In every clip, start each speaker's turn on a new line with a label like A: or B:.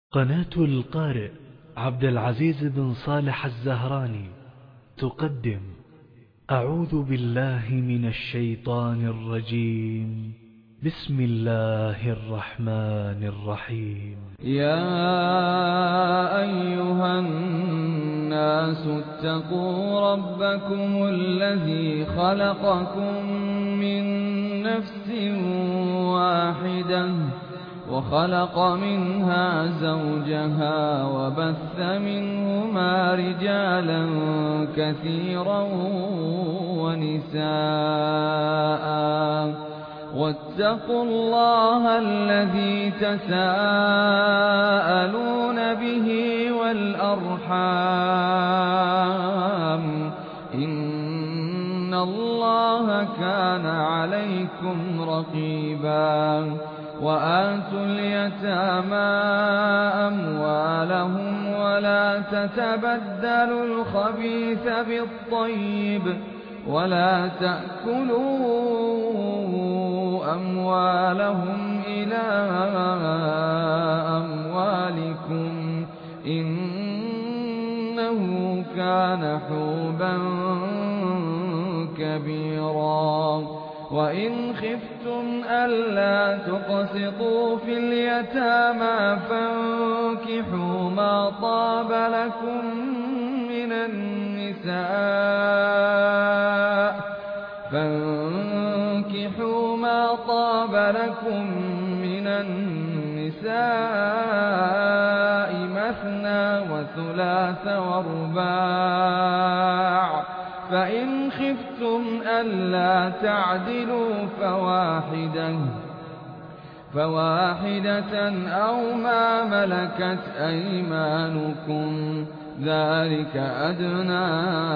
A: قناة القارئ عبد العزيز بن صالح الزهراني تقدم أعوذ بالله من الشيطان الرجيم. بسم الله الرحمن الرحيم.
B: يا أيها الناس اتقوا ربكم الذي خلقكم من نفس واحدة وخلق منها زوجها وبث منهما رجالا كثيرا ونساء واتقوا الله الذي تساءلون به والأرحام إن الله كان عليكم رقيبا وآتوا اليتامى أموالهم ولا تتبدلوا الخبيث بالطيب ولا تأكلوا أموالهم إلى أموالكم إنه كان حوبا كبيرا وإن خفتم ألا تقسطوا في اليتامى فانكحوا ما طاب لكم من النساء مثنى وثلاث ورباع فإن خفتم ألا تعدلوا فواحدة أو ما ملكت أيمانكم ذلك أدنى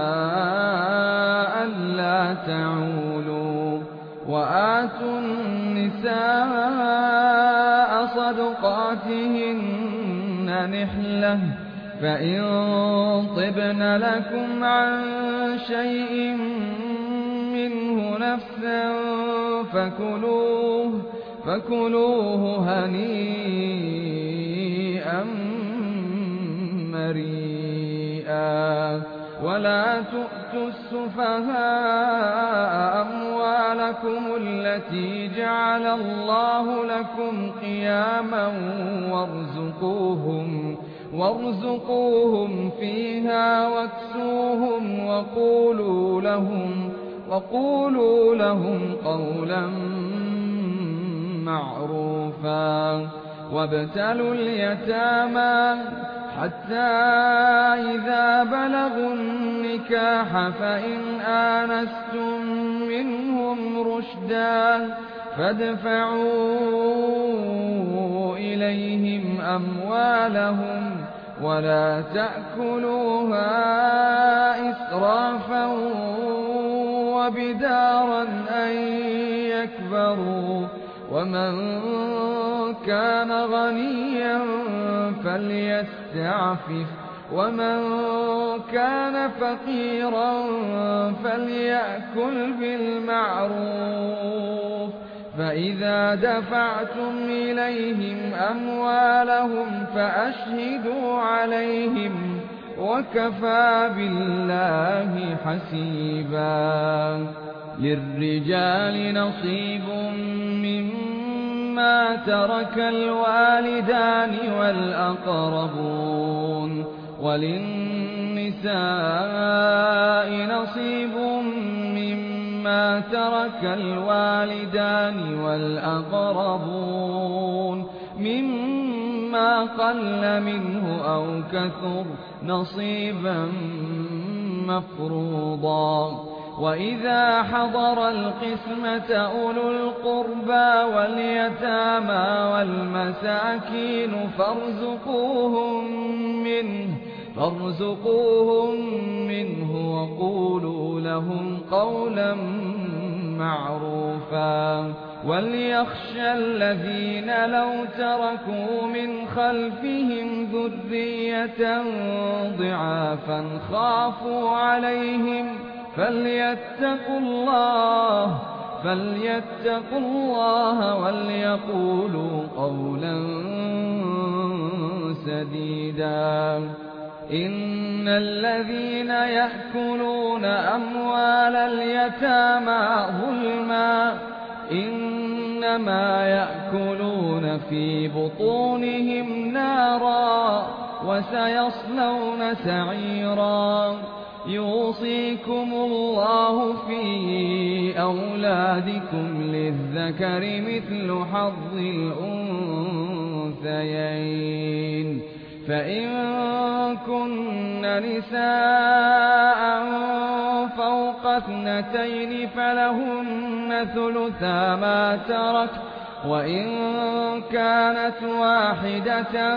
B: ألا تعولوا وآتوا النساء صدقاتهن نحلة فإن طبن لكم عن شيء منه نفسا فكلوه هنيئا مريئا ولا تؤتوا السفهاء أموالكم التي جعل الله لكم قياما وارزقوهم فيها واكسوهم وقولوا لهم قولا معروفا وابتلوا اليتامى حتى إذا بلغوا النكاح فإن آنستم منهم رشدا فادفعوا إليهم أموالهم ولا تأكلوها إسرافا وبدارا أن يكبروا ومن كان غنيا فليستعفف ومن كان فقيرا فليأكل بالمعروف فإذا دفعتم إليهم أموالهم فأشهدوا عليهم وكفى بالله حسيبا للرجال نصيب مما ترك الوالدان والأقربون وللنساء نصيب مما ترك الوالدان والأقربون مما قل منه أو كثر نصيبا مفروضا وإذا حضر القسمة أولو القربى واليتامى والمساكين فارزقوهم منه وقولوا لهم قولا معروفا وليخشى الذين لو تركوا من خلفهم ذرية ضعافا خافوا عليهم فليتقوا الله وليقولوا قولا سديدا إن الذين يأكلون أموال اليتامى ظلما إنما يأكلون في بطونهم نارا وسيصلون سعيرا يوصيكم الله في أولادكم للذكر مثل حظ الأنثيين فإن كن نساء فوق 2 فلهن ثلثا ما ترك وإن كانت واحدة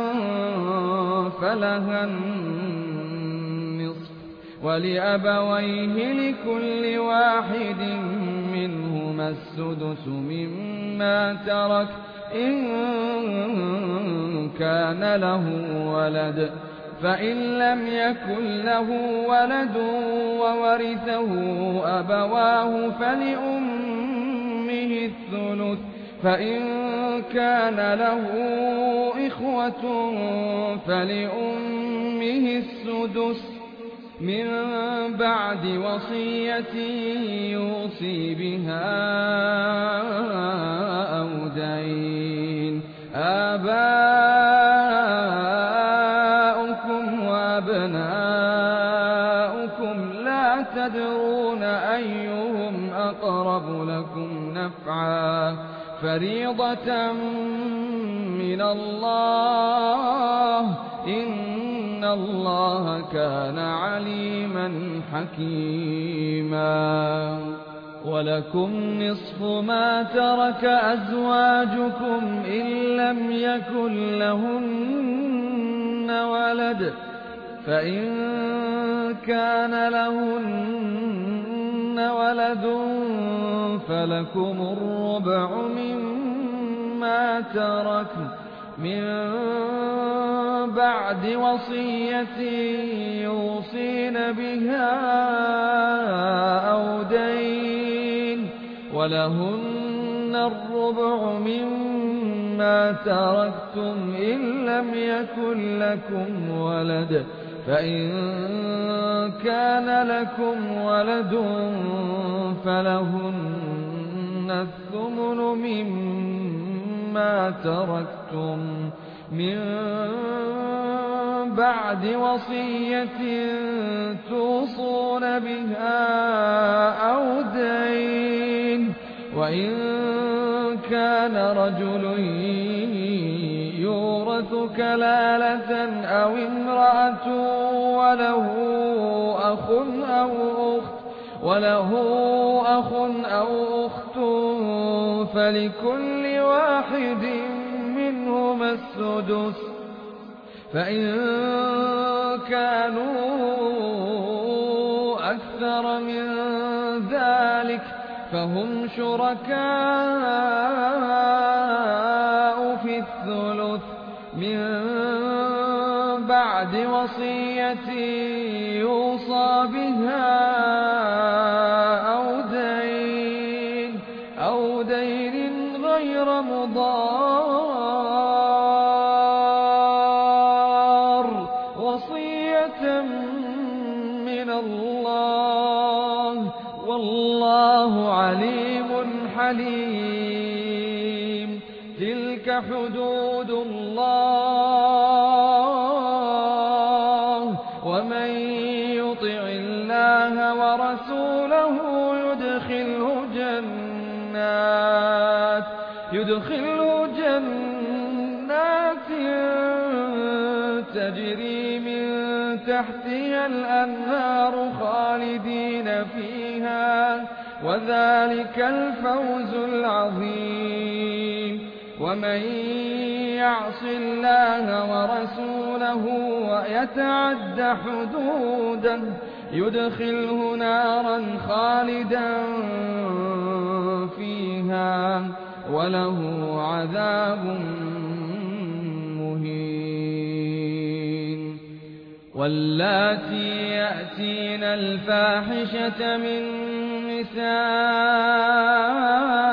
B: فلها النصف ولأبويه لكل واحد منهما السدس مما ترك إن كان له ولد فإن لم يكن له ولد وورثه أبواه فلأمه الثلث فإن كان له إخوة فلأمه السدس من بعد وصية يوصي بها أو دين آباؤكم وأبناؤكم لا تدرون أيهم أقرب لكم نفعا فريضة من الله إن الله كان عليما حكيما ولكم نصف ما ترك أزواجكم إن لم يكن لهن ولد فإن كان لهن ولد فلكم الربع مما تركن من بعد وصية يوصين بها أو دين ولهن الربع مما تركتم إن لم يكن لكم ولد فإن كان لكم ولد فلهن الثمن مما تركتم من بعد وصية توصون بها أو دين وإن كان رجل يورث كلالة أو امرأة وله أخ أو أخت فلكل واحد منهما السدس فإن كانوا أكثر من ذلك فهم شركاء في الثلث من بعد وصية يوصى بها أو دين غير مضار وصية من الله والله عليم حليم تلك حدود الله ومن يطع الله ورسوله يدخله جنات تجري من تحتها الأنهار خالدين فيها وذلك الفوز العظيم ومن يعص الله ورسوله ويتعد حدوده يدخله نارا خالدا فيها وله عذاب مهين واللاتي يأتين الفاحشة من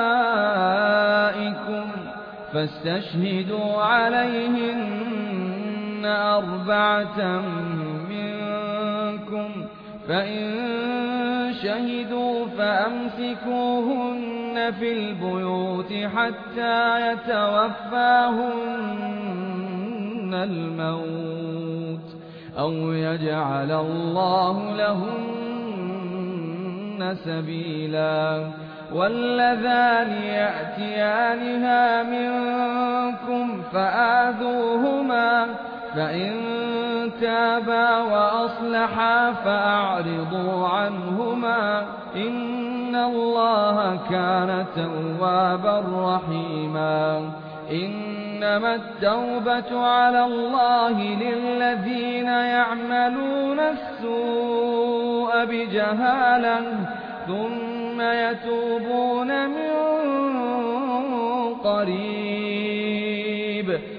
B: نسائكم فاستشهدوا عليهن أربعة منكم فإن شهدوا فأمسكوهن في البيوت حتى يتوفاهن الموت أو يجعل الله لهن سبيلا. واللذان يأتيانها منكم فآذوهما فإن تابا وأصلحا فأعرضوا عنهما إن الله كان توابا رحيما. إنما التوبة على الله للذين يعملون السوء بجهالة ثم يتوبون من قريب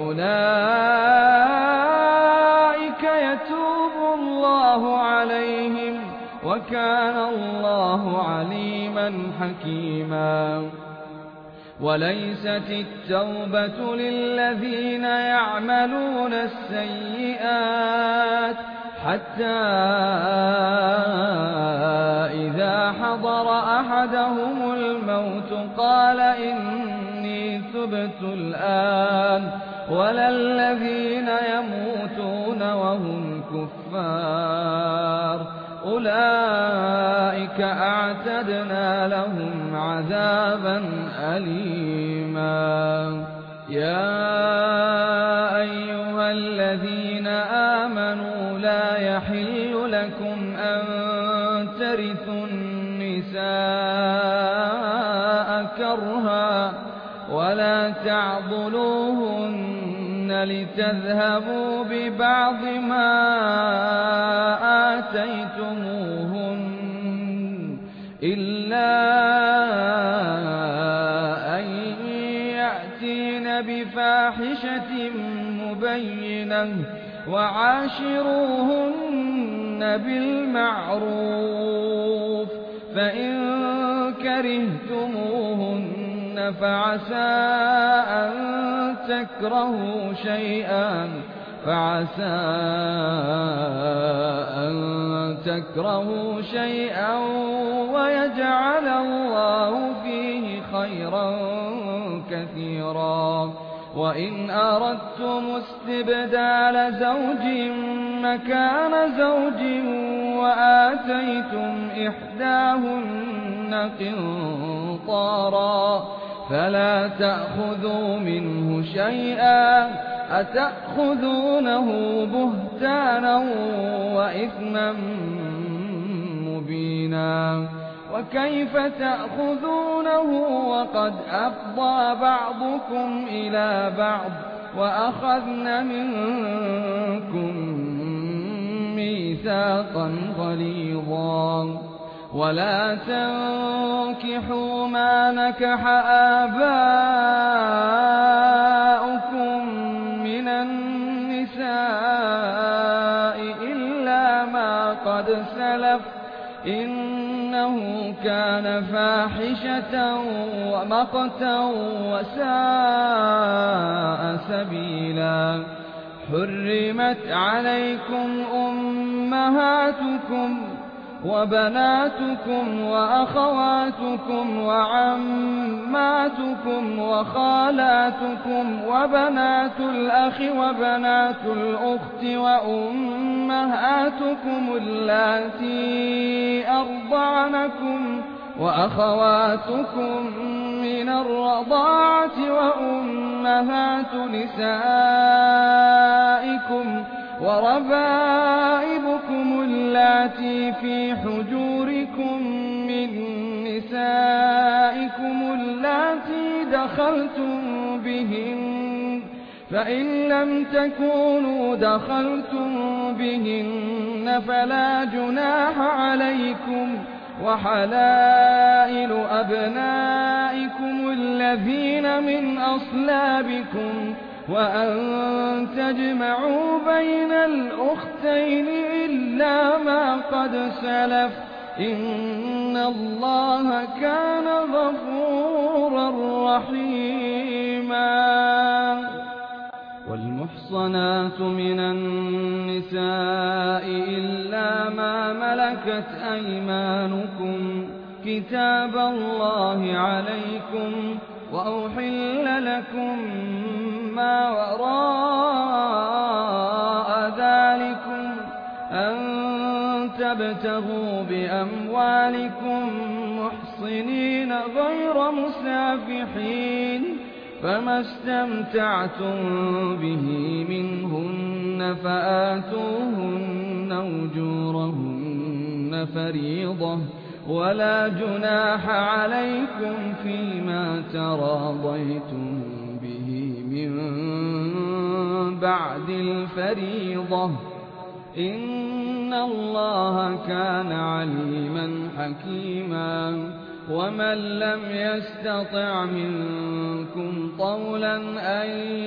B: فأولئك يتوب الله عليهم وكان الله عليما حكيما. وليست التوبة للذين يعملون السيئات حتى إذا حضر أحدهم الموت قال إني تبت الآن ولا الذين يموتون وهم كفار أولئك أعتدنا لهم عذابا أليما. يا أيها الذين آمنوا لا يحل لكم أن ترثوا النساء كرها ولا تعضلوهن لتذهبوا ببعض ما آتيتموهن إلا أن يأتين بفاحشة مبينة وعاشروهن بالمعروف فإن كرهتموهن فعسى أن تكرهوا شيئا ويجعل الله فيه خيرا كثيرا. وإن أردتم استبدال زوج مكان زوج وآتيتم إحداهن قنطارا فلا تأخذوا منه شيئا أتأخذونه بهتانا وإثما مبينا. وكيف تأخذونه وقد أفضى بعضكم إلى بعض وأخذن منكم ميثاقا غليظا. ولا تنكحوا ما نكح آباؤكم من النساء إلا ما قد سلف إنه كان فاحشة ومقتا وساء سبيلا. حرمت عليكم أمهاتكم وبناتكم وأخواتكم وعماتكم وخالاتكم وبنات الأخ وبنات الأخت وأمهاتكم اللاتي أرضعنكم وأخواتكم من الرضاعة وأمهات نسائكم وربائبكم اللاتي في حجوركم من نسائكم اللاتي دخلتم بهن فإن لم تكونوا دخلتم بهن فلا جناح عليكم. وحلائل أبنائكم الذين من أصلابكم وأن تجمعوا بين الأختين إلا ما قد سلف إن الله كان غفورا رحيما. والمحصنات من النساء إلا ما ملكت أيمانكم كتاب الله عليكم، وأحل لكم ما وراء ذلكم أن تبتغوا بأموالكم محصنين غير مسافحين، فما استمتعتم به منهن فآتوهن أجورهن فريضة، ولا جناح عليكم فيما تراضيتم به من بعد الفريضة، إن الله كان عليما حكيما. ومن لم يستطع منكم طولا أن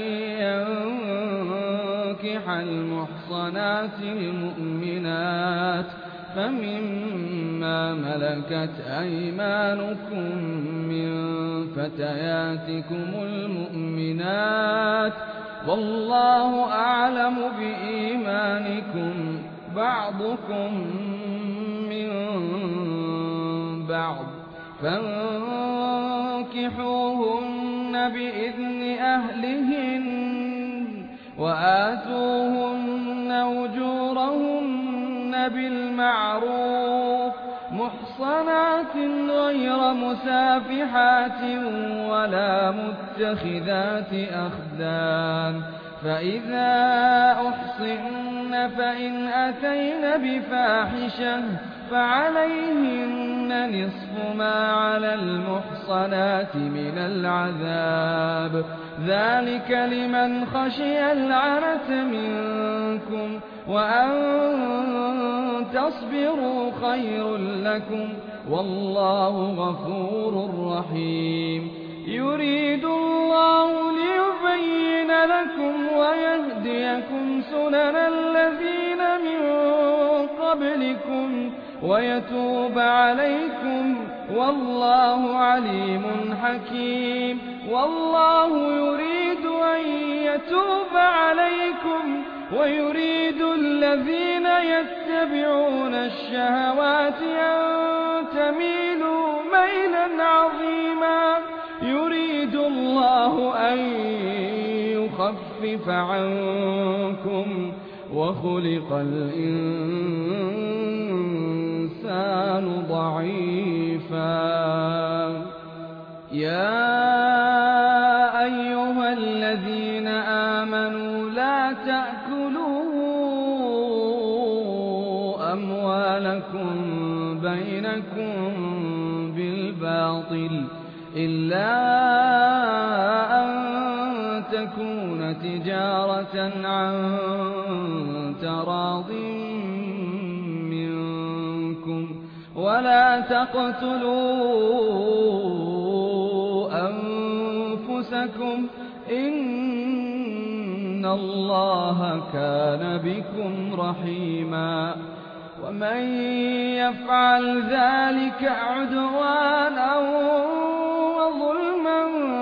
B: ينكح المحصنات المؤمنات فمما ملكت أيمانكم من فتياتكم المؤمنات، والله أعلم بإيمانكم بعضكم من بعض، فانكحوهن بإذن أهلهن وآتوهن أجورهن بالمعروف محصنات غير مسافحات ولا متخذات أخدان، فإذا أحصن فإن أتين بفاحشة فعليهن نصف ما على المحصنات من العذاب، ذلك لمن خشي العنة منكم، وأن تصبروا خير لكم، والله غفور رحيم. يريد الله ليبين لكم ويهديكم سنن الذين من قبلكم ويتوب عليكم، والله عليم حكيم. والله يريد أن يتوب عليكم ويريد الذين يتبعون الشهوات أن تميلوا ميلا عظيما. يريد الله أن يخفف عنكم وخلق الإنسان ضعيفا. يا أيها الذين آمنوا لا تأكلوا أموالكم بينكم بالباطل إلا أن تكون تجارة عن تراض منكم، ولا تقتلوا أنفسكم إن الله كان بكم رحيما. ومن يفعل ذلك عدوانا وظلما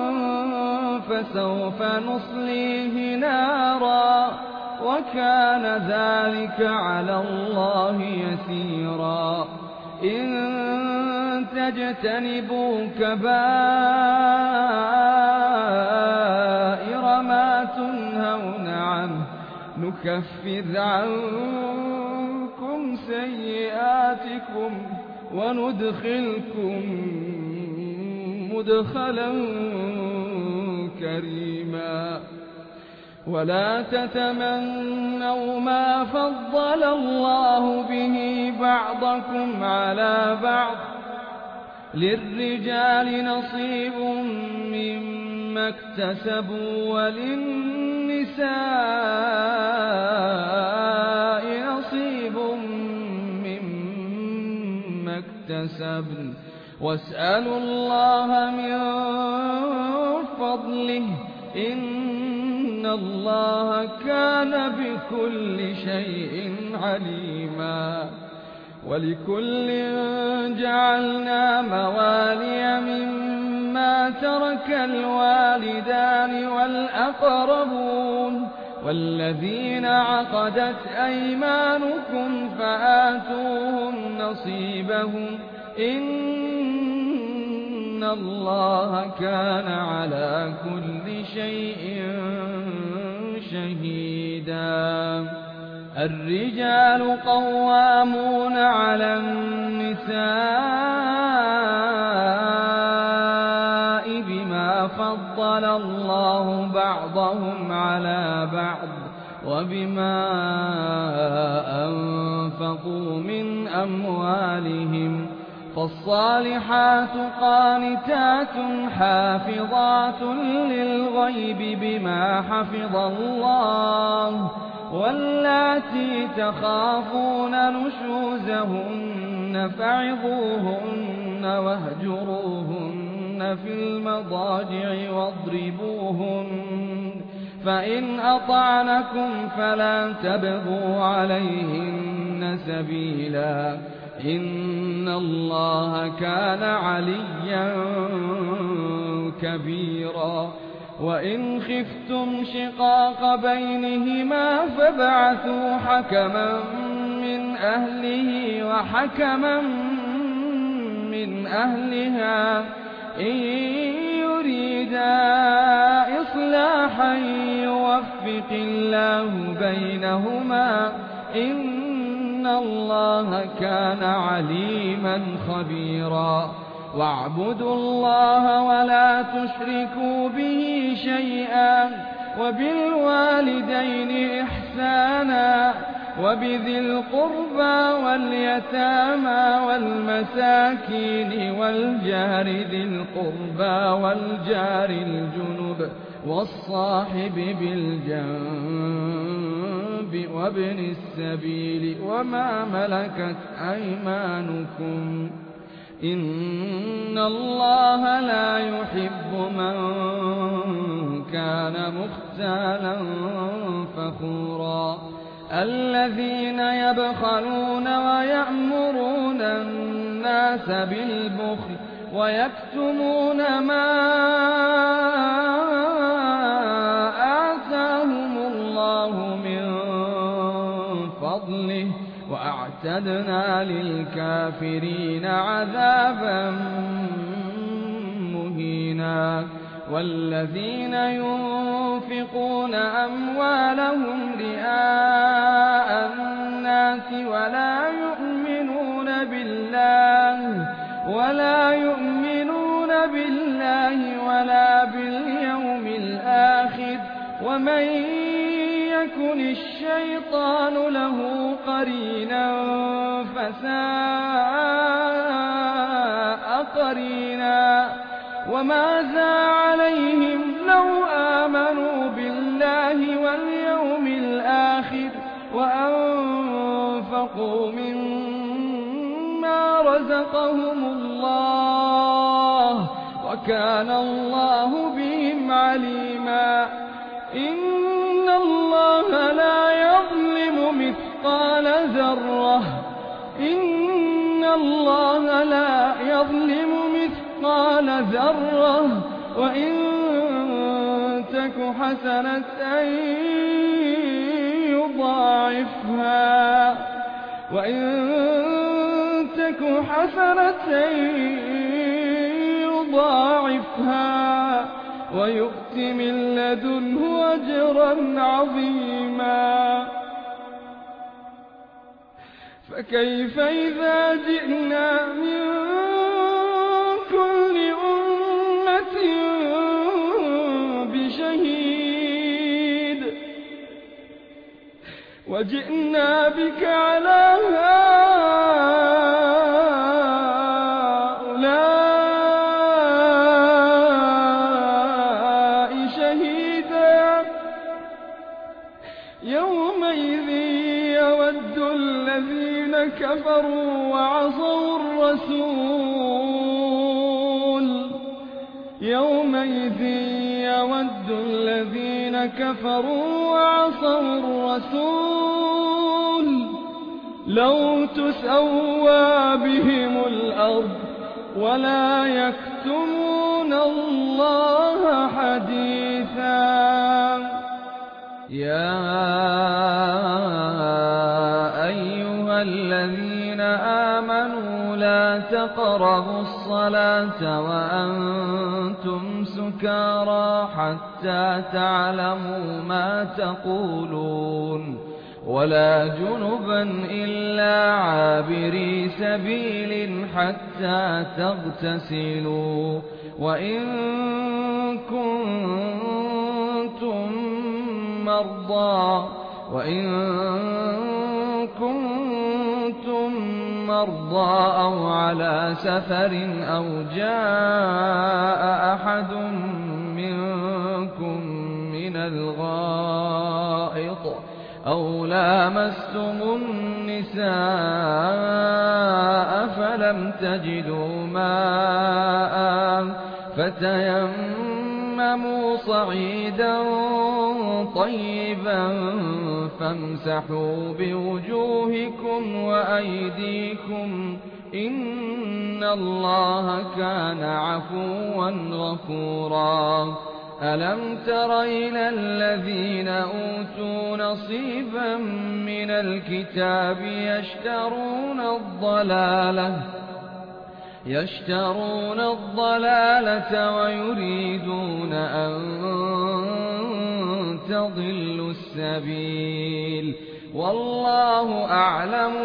B: فسوف نصليه نارا، وكان ذلك على الله يسيرا. إن تجتنبوا كبائر ما تنهون عنه نكفر عنكم سيئاتكم وندخلكم مدخلا كريما. ولا تتمنوا ما فضل الله به بعضكم على بعض، للرجال نصيب مما اكتسبوا وللنساء نصيب مما اكتسبن، واسألوا الله من فضله إن الله كان بكل شيء عليما. ولكل جعلنا موالي مما ترك الوالدان والأقربون والذين عقدت أيمانكم فآتوهم نصيبهم إن الله كان على كل شيء شهيدا. الرجال قوامون على النساء بما فضل الله بعضهم على بعض وبما أنفقوا من أموالهم. فالصالحات قانتات حافظات للغيب بما حفظ الله واللاتي تخافون نشوزهن فعظوهن واهجروهن في المضاجع واضربوهن فإن أطعنكم فلا تبغوا عليهن سبيلا إن الله كان عليا كبيرا. وإن خفتم شقاق بينهما فابعثوا حكما من أهله وحكما من أهلها إن يريدا إصلاحا يوفق الله بينهما إن الله كان عليما خبيرا. واعبدوا الله ولا تشركوا به شيئا وبالوالدين إحسانا وبذي القربى واليتامى والمساكين والجار ذي القربى والجار الجنب والصاحب بالجنب وابن السبيل وما ملكت أيمانكم إن الله لا يحب من كان مختالا فخورا. الذين يبخلون ويأمرون الناس بالبخل ويكتمون ما آتاهم الله من فضله وأعتدنا للكافرين عذابا مهينا. والذين ينفقون أموالهم رئاء الناس ولا يؤمنون بالله ولا باليوم الآخر ومن يكن الشيطان له قرينا فساء قرينا. وماذا عليهم لو آمنوا بالله واليوم الآخر وأنفقوا مما رزقهم الله وكان الله بهم عليما. إن الله لا يظلم مثقال ذرة وإن تك حسنة يضاعفها ويؤت من لدنه أجرا عظيما. فكيف إذا جئنا من كل أمة بشهيد وجئنا بك على هؤلاء شهيدا. يومئذ يود الذين كفروا وعصوا الرسول لو تسوى بهم الأرض ولا يكتمون يكتمون الله حديثا.
C: يا أيها الذين آمنوا لا تقربوا الصلاة وأنتم سكارى حتى تعلموا ما تقولون ولا جنبا إلا عابري سبيل حتى تغتسلوا وإن كنتم مرضى أو على سفر أو جاء أحد منكم من الغائط أو لامستم النساء فلم تجدوا ماء فتيمموا صعيدا طيبا فامسحوا بوجوهكم وأيديكم إن الله كان عفوا غفورا. ألم تر إلى الذين أوتوا نصيبا من الكتاب يشترون الضلالة ويريدون أن تضلوا السبيل والله أعلم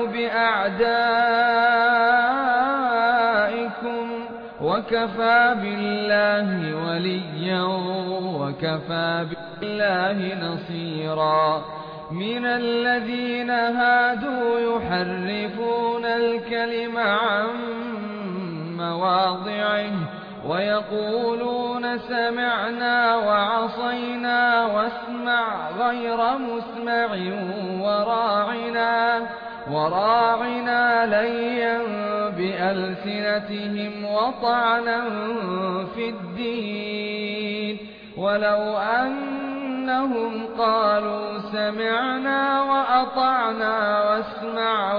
C: بأعدائكم وكفى بالله وليا وكفى بالله نصيرا. من الذين هادوا يحرفون الكلم عن مواضعه ويقولون سمعنا وعصينا واسمع غير مسمع وراعنا ليا بألسنتهم وطعنا في الدين ولو أنهم قالوا سمعنا وأطعنا واسمع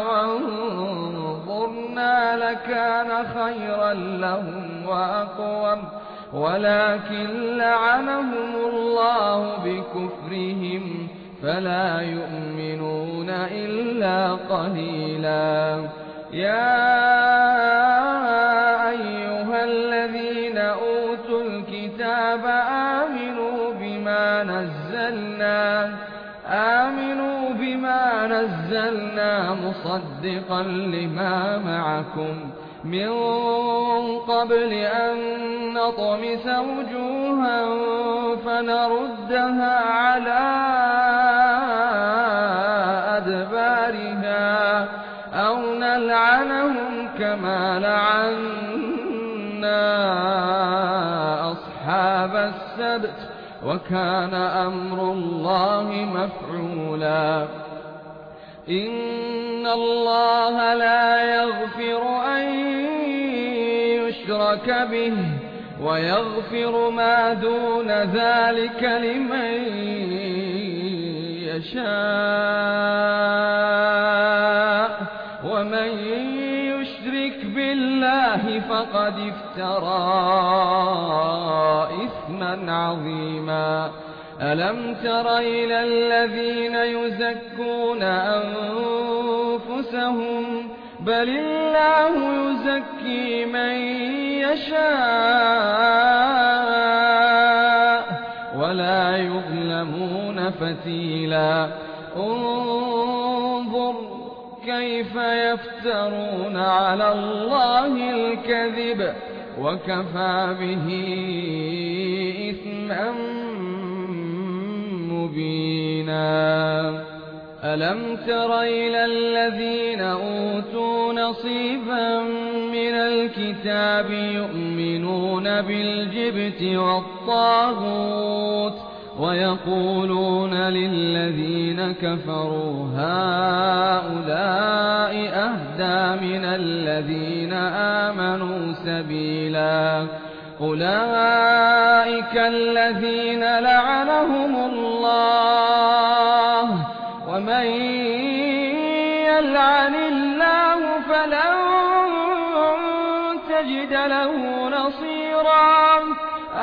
C: وانظرنا لكان خيرا لهم وأقوم ولكن لعنهم الله بكفرهم فلا يؤمنون إلا قليلا. يا أيها الذين أوتوا الكتاب آمنوا بما نزلنا مصدقا لما معكم من قبل أن نطمس وجوها فنردها على أدبارها أو نلعنهم كما لعنا أصحاب السبت وكان أمر الله مفعولا. إن الله لا يغفر أن يشرك به ويغفر ما دون ذلك لمن يشاء ومن يشرك بالله فقد افترى إثما عظيما. ألم تر إلى الذين يزكون أنفسهم بل الله يزكي من يشاء ولا يظلمون فتيلا. انظر كيف يفترون على الله الكذب وكفى به إثما مبينا. ألم تر إلى الذين أوتوا نصيبا من الكتاب يؤمنون بالجبت والطاغوت ويقولون للذين كفروا هؤلاء أهدى من الذين آمنوا سبيلا. أولئك الذين لعنهم الله ومن يلعن الله فلن تجد له نصيرا.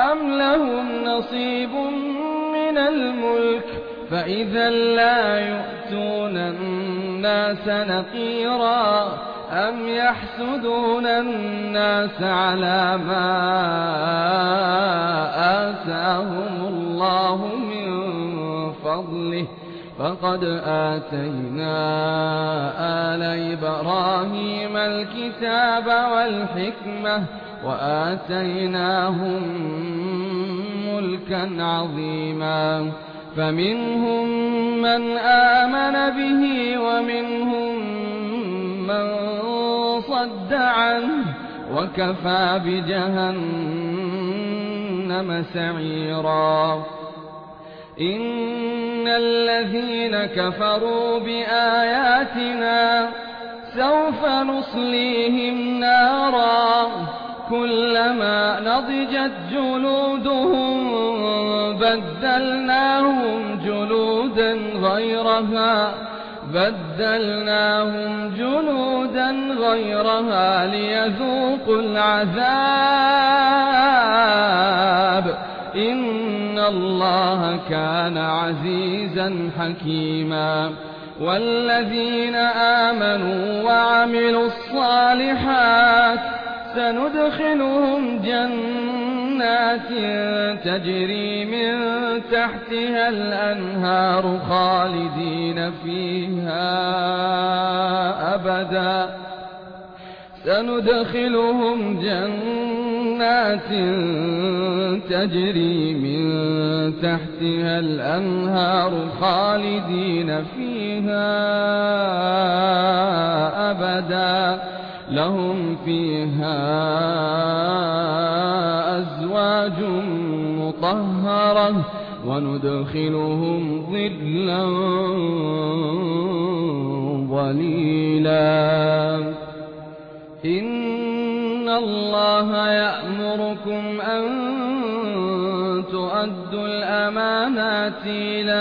B: أم لهم نصيب من الملك فإذا لا يؤتون الناس نقيرا أم يحسدون الناس على ما آتاهم الله من فضله فقد آتينا آل إبراهيم الكتاب والحكمة وآتيناهم ملكا عظيما فمنهم من آمن به ومنهم من صد عنه وكفى بجهنم سعيرا إن الذين كفروا بآياتنا سوف نصليهم نارا كلما نضجت جلودهم بدلناهم جلودا غيرها ليذوقوا العذاب إن الله كان عزيزا حكيما والذين آمنوا وعملوا الصالحات سندخلهم جنات تجري من تحتها الأنهار خالدين فيها أبدا تجري من تحتها الأنهار خالدين فيها أبدا لهم فيها أزواج مطهرة وندخلهم ظلا ظليلا إن الله يأمركم أن تؤدوا الأمانات إلى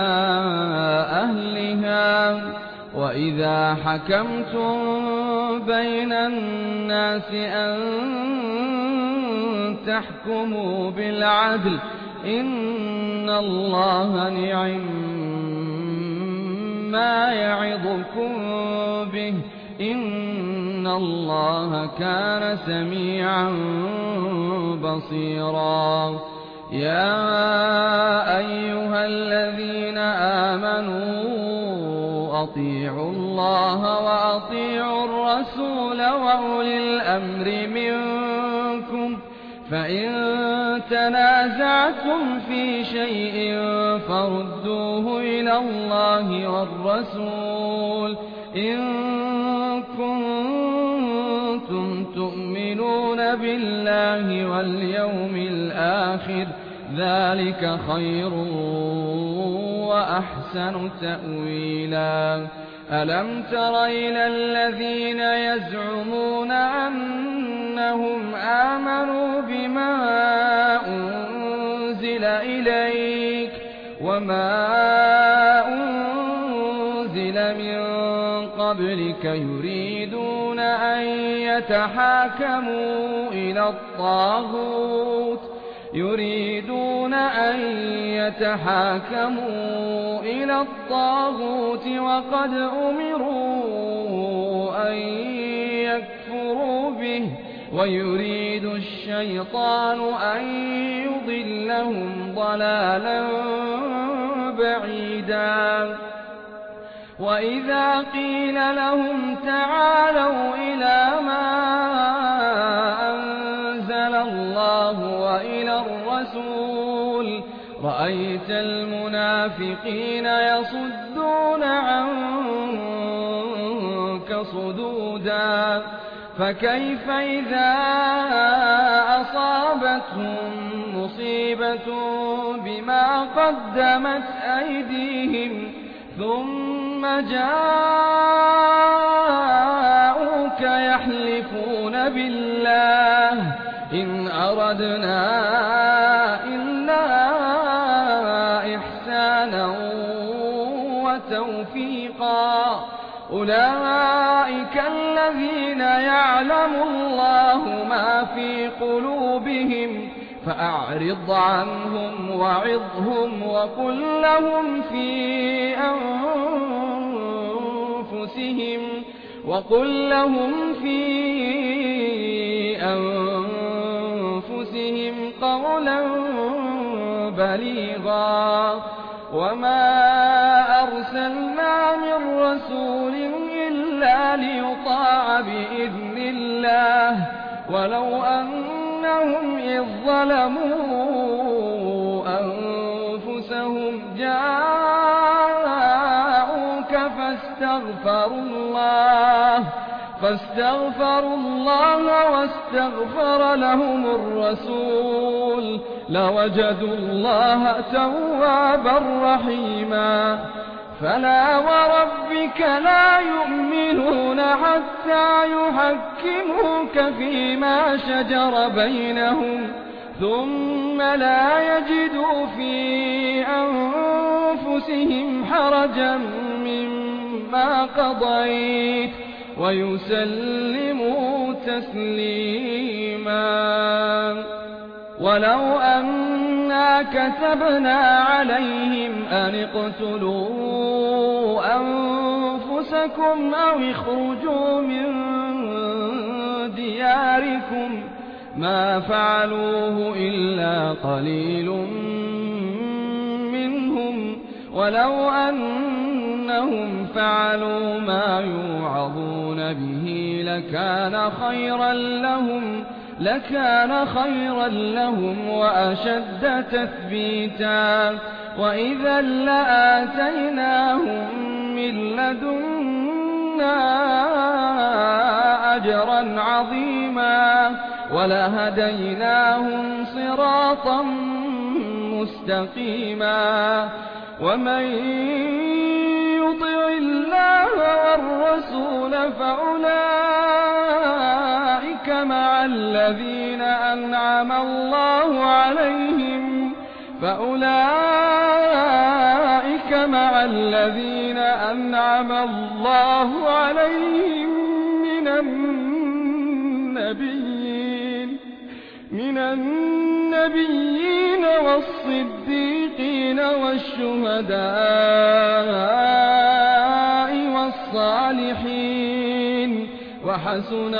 B: أهلها وإذا حكمتم بين الناس أن تحكموا بالعدل إن الله نعم ما يعظكم به إن الله كان سميعا بصيرا يا أيها الذين آمنوا أطيعوا الله وأطيعوا الرسول وأولي الأمر منكم فإن تنازعتم في شيء فردوه إلى الله والرسول إن كنتم تؤمنون بالله واليوم الآخر ذلك خير وأحسن تأويلا ألم تر إلى الذين يزعمون أنهم آمنوا بما أنزل إليك وما أنزل من قبلك يريدون أن يتحاكموا إلى الطاغوت وقد أمروا أن يكفروا به ويريد الشيطان أن يضلهم ضلالا بعيدا وإذا قيل لهم تعالوا إلى ما أنزل الله وإلى الرسول رأيت المنافقين يصدون عنك صدودا فكيف إذا أصابتهم مصيبة بما قدمت أيديهم ثم جاءوك يحلفون بالله إن أردنا إلا إحسانا وتوفيقا أولئك الذين يعلم الله ما في قلوبهم
C: فأعرض عنهم وعظهم وقل لهم في أنفسهم قولا بليغا وما أرسلنا من رسول إلا ليطاع بإذن الله ولو أنهم إذ ظلموا أنفسهم جاءوك فاستغفروا الله واستغفر لهم الرسول لوجدوا الله توابا رحيما فلا وربك لا يؤمنون حتى يحكموك فيما شجر بينهم ثم لا يجدوا في أنفسهم حرجا مما قضيت ويسلموا تسليما ولو أنا كتبنا عليهم أن اقتلوا أنفسكم أو اخرجوا من دياركم ما فعلوه إلا قليل منهم ولو أنهم فعلوا ما يوعظون به لكان خيرا لهم وأشد تثبيتا وإذا لآتيناهم من لدنا أجرا عظيما ولهديناهم صراطا مستقيما ومن يطع الله والرسول فأولئك مع الذين أنعم الله عليهم من النبيين والصديقين والشهداء والصالحين وحسن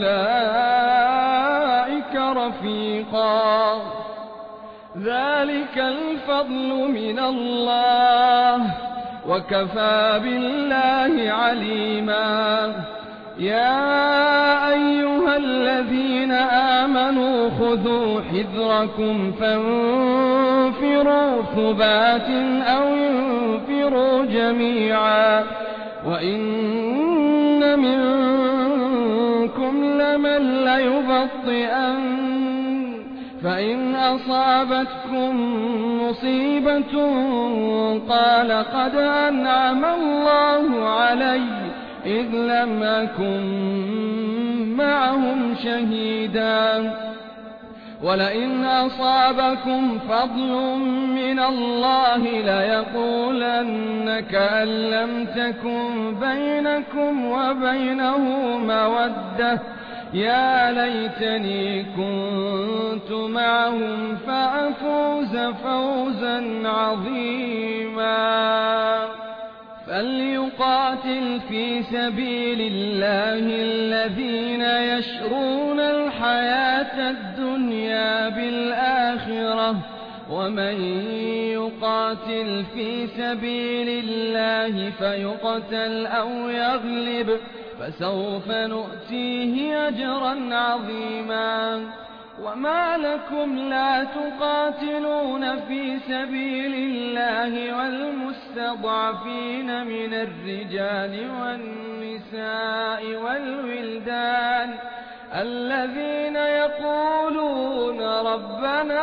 C: أولئك رفيقا ذلك الفضل من الله وكفى بالله عليما يا أيها الذين آمنوا خذوا حذركم فانفروا ثبات أو انفروا جميعا وإن منكم لمن ليبطئن فإن أصابتكم مصيبة قال قد أنعم الله علي إذ لم أكن معهم شهيدا ولئن أصابكم فضل من الله ليقولن كأن لم تكن بينكم وبينه مودة يا ليتني كنت معهم فأفوز فوزا عظيما فليقاتل في سبيل الله الذين يشرون الحياة الدنيا بالآخرة ومن يقاتل في سبيل الله فيقتل أو يغلب فسوف نؤتيه أجرا عظيما وما لكم لا تقاتلون في سبيل الله والمستضعفين من الرجال والنساء والولدان الذين يقولون ربنا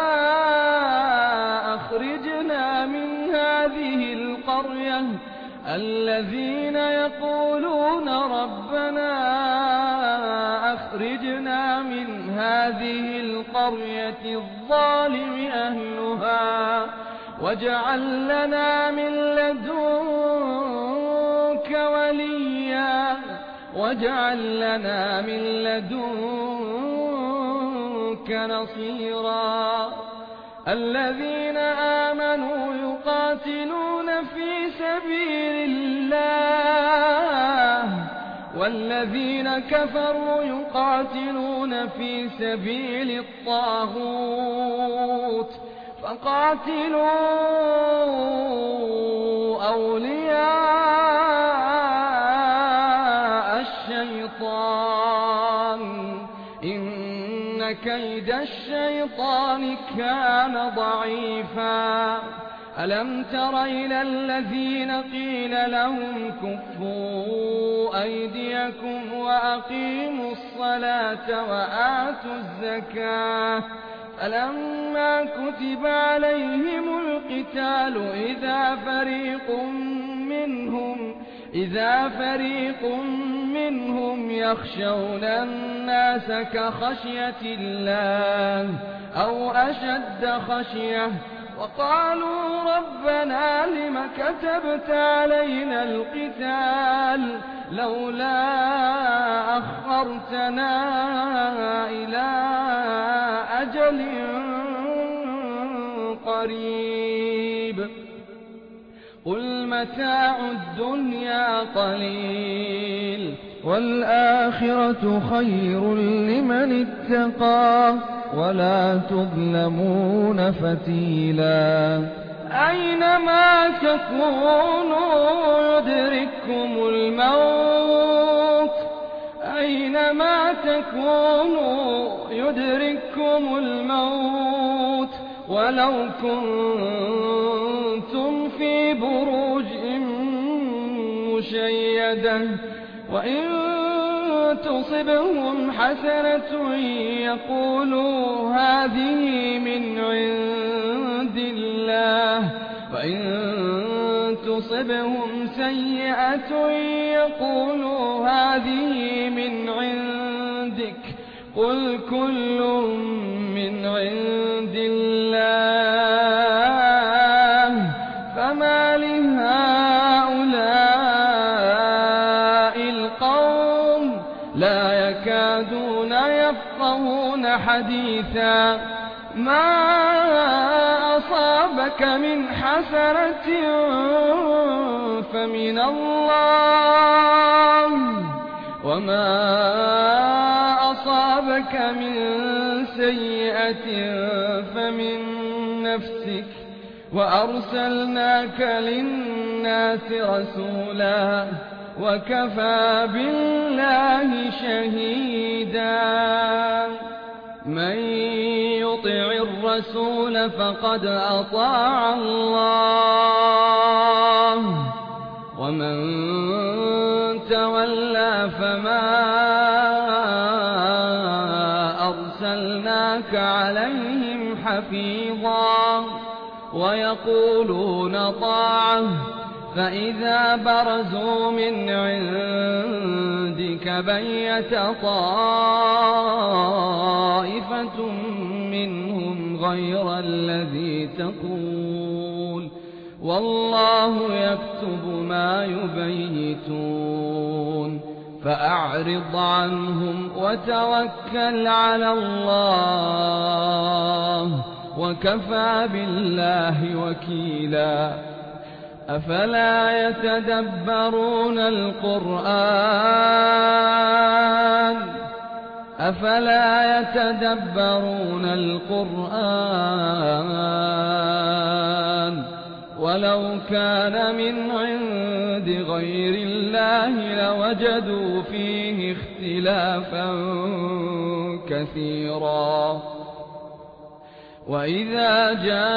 C: أخرجنا من هذه القرية الظالم أهلها واجعل لنا من لدنك وليا ينصرك نصيرا الذين آمنوا يقاتلون في سبيل الله والذين كفروا يقاتلون في سبيل الطاغوت فقاتلوا أولياء الشيطان إن كيد الشيطان كان ضعيفا ألم تر إلى الذين قيل لهم كفوا أيديكم وأقيموا الصلاة وآتوا الزكاة فلما كتب عليهم القتال إذا فريق منهم يخشون الناس كخشية الله أو أشد خشية وقالوا ربنا لم كتبت علينا القتال لولا أخرتنا إلى أجل قريب قل متاع الدنيا قليل والآخرة خير لمن اتقى ولا تظلمون فتيلا أينما تكونوا يدرككم الموت ولو كنتم في بروج مشيدة وإن تصبهم حسنة يقولوا هذه من عند الله وإن تصبهم سيئة يقولوا هذه من عندك قل كل من عند الله فما لهؤلاء القوم لا يكادون يفقهون حديثا ما أصابك من حسنة فمن الله وما أصابك من سيئة فمن نفسك وأرسلناك للناس رسولا وكفى بالله شهيدا من يطع الرسول فقد أطاع الله ومن تولى فما أرسلناك عليهم حفيظا ويقولون طاعة فإذا برزوا من عندك بيت طائفة منهم غير الذي تقول والله يكتب ما يبيتون فأعرض عنهم وتوكل على الله وكفى بالله وكيلا أفلا يتدبرون القرآن ولو كان من عند غير الله لوجدوا فيه اختلافا كثيرا وإذا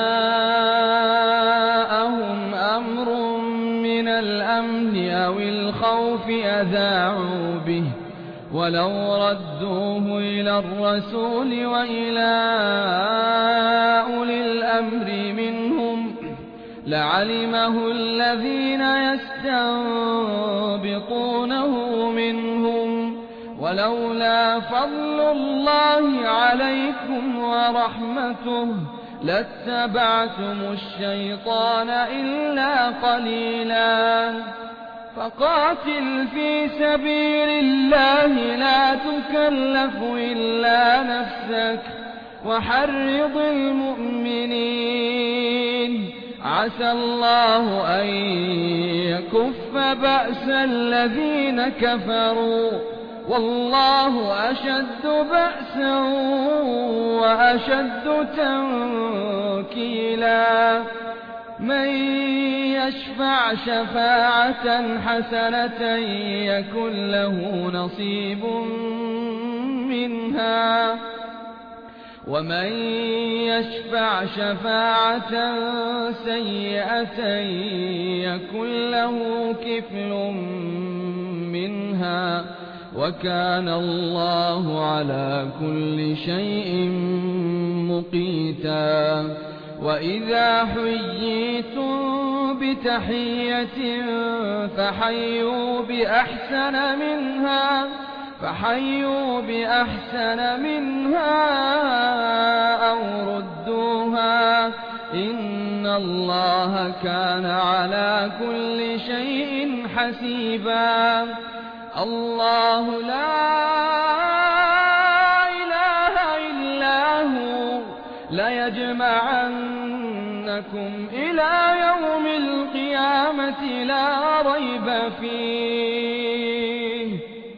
C: جاءهم أمر من الأمن أو الخوف أذاعوا به ولو ردوه إلى الرسول وإلى أولي الأمر منهم لعلمه الذين يستنبطونه منهم ولولا فضل الله عليكم ورحمته لاتبعتم الشيطان إلا قليلا فقاتل في سبيل الله لا تكلف إلا نفسك وحرض المؤمنين عسى الله أن يكف بأس الذين كفروا والله أشد بأسا وأشد تنكيلا من يشفع شفاعة حسنة يكن له نصيب منها ومن يشفع شفاعة سيئة يكن له كفل منها وكان الله على كل شيء مقيتا وإذا حييتم بتحية فحيوا بأحسن منها أو ردوها إن الله كان على كل شيء حسيبا الله لا إله إلا هو ليجمعنكم إلى يوم القيامة لا ريب فيه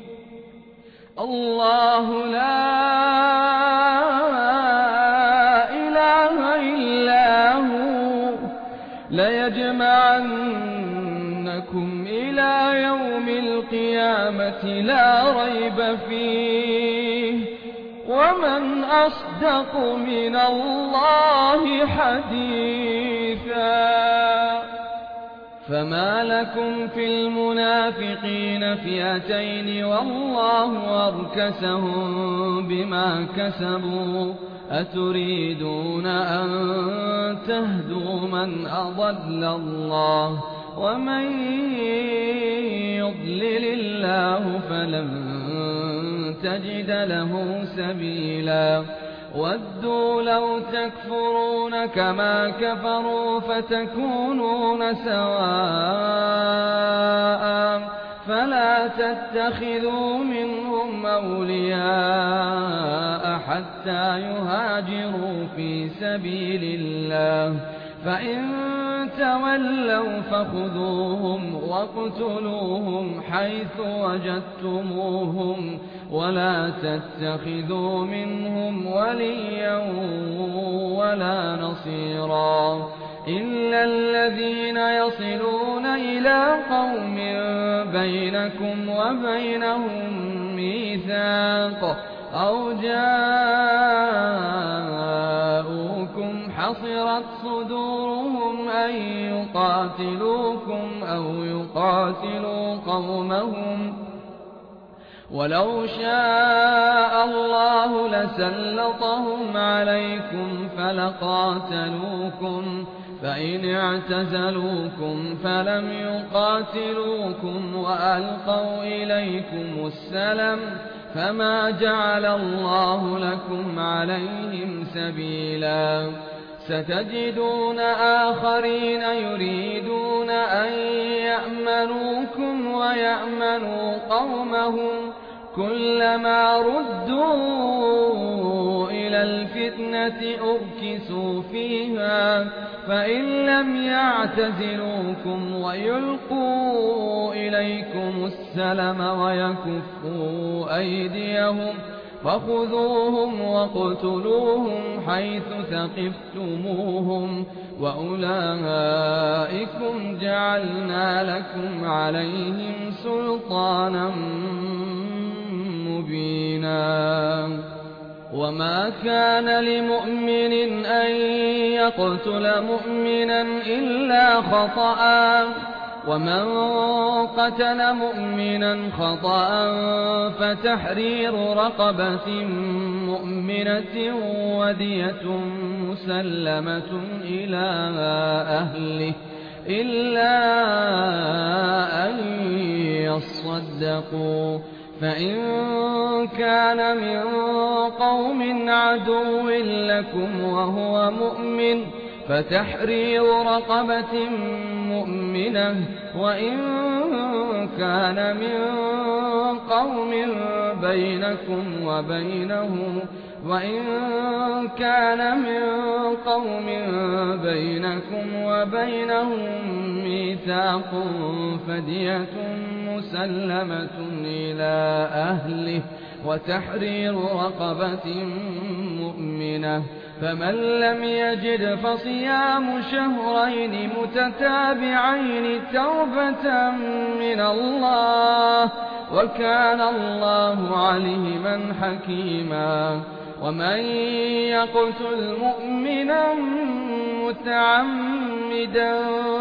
C: الله لا إله إلا هو ليجمعنكم إلى يوم القيامة لا ريب فيه ومن أصدق من الله حديثا فما لكم في المنافقين فئتين والله أركسهم بما كسبوا أتريدون أن تهدوا من أضل الله ومن يضلل الله فلن تجد له سبيلا ودوا لو تكفرون كما كفروا فتكونون سواء فلا تتخذوا منهم أولياء حتى يهاجروا في سبيل الله فإن تولوا فخذوهم واقتلوهم حيث وجدتموهم ولا تتخذوا منهم وليا ولا نصيرا إلا الذين يصلون إلى قوم بينكم وبينهم ميثاق أو جاءوكم حصرت صدورهم أن يقاتلوكم أو يقاتلوا قومهم ولو شاء الله لسلطهم عليكم فلقاتلوكم فإن اعتزلوكم فلم يقاتلوكم وألقوا إليكم السلم فما جعل الله لكم عليهم سبيلا ستجدون آخرين يريدون أن يأمنوكم ويأمنوا قومهم كلما ردوا إلى الفتنة أركسوا فيها فإن لم يعتزلوكم ويلقوا إليكم السلم ويكفوا أيديهم فخذوهم واقتلوهم حيث ثقفتموهم وأولئكم جعلنا لكم عليهم سلطانا مبينا وما كان لمؤمن أن يقتل مؤمنا إلا خطأ ومن قتل مؤمنا خطأ فتحرير رقبة مؤمنة ودية مسلمة إلى أهله إلا أن يصدقوا فإن كان من قوم عدو لكم وهو مؤمن فتحرير رقبة مؤمنة وإن كان من قوم بينكم وإن كان من قوم بينكم وبينهم ميثاق فدية مسلمة إلى أهله وتحرير رقبة مؤمنة، فمن لم يجد فصيام شهرين متتابعين توبة من الله، وكان الله عليما حكيما. ومن يقتل مؤمنا متعمدا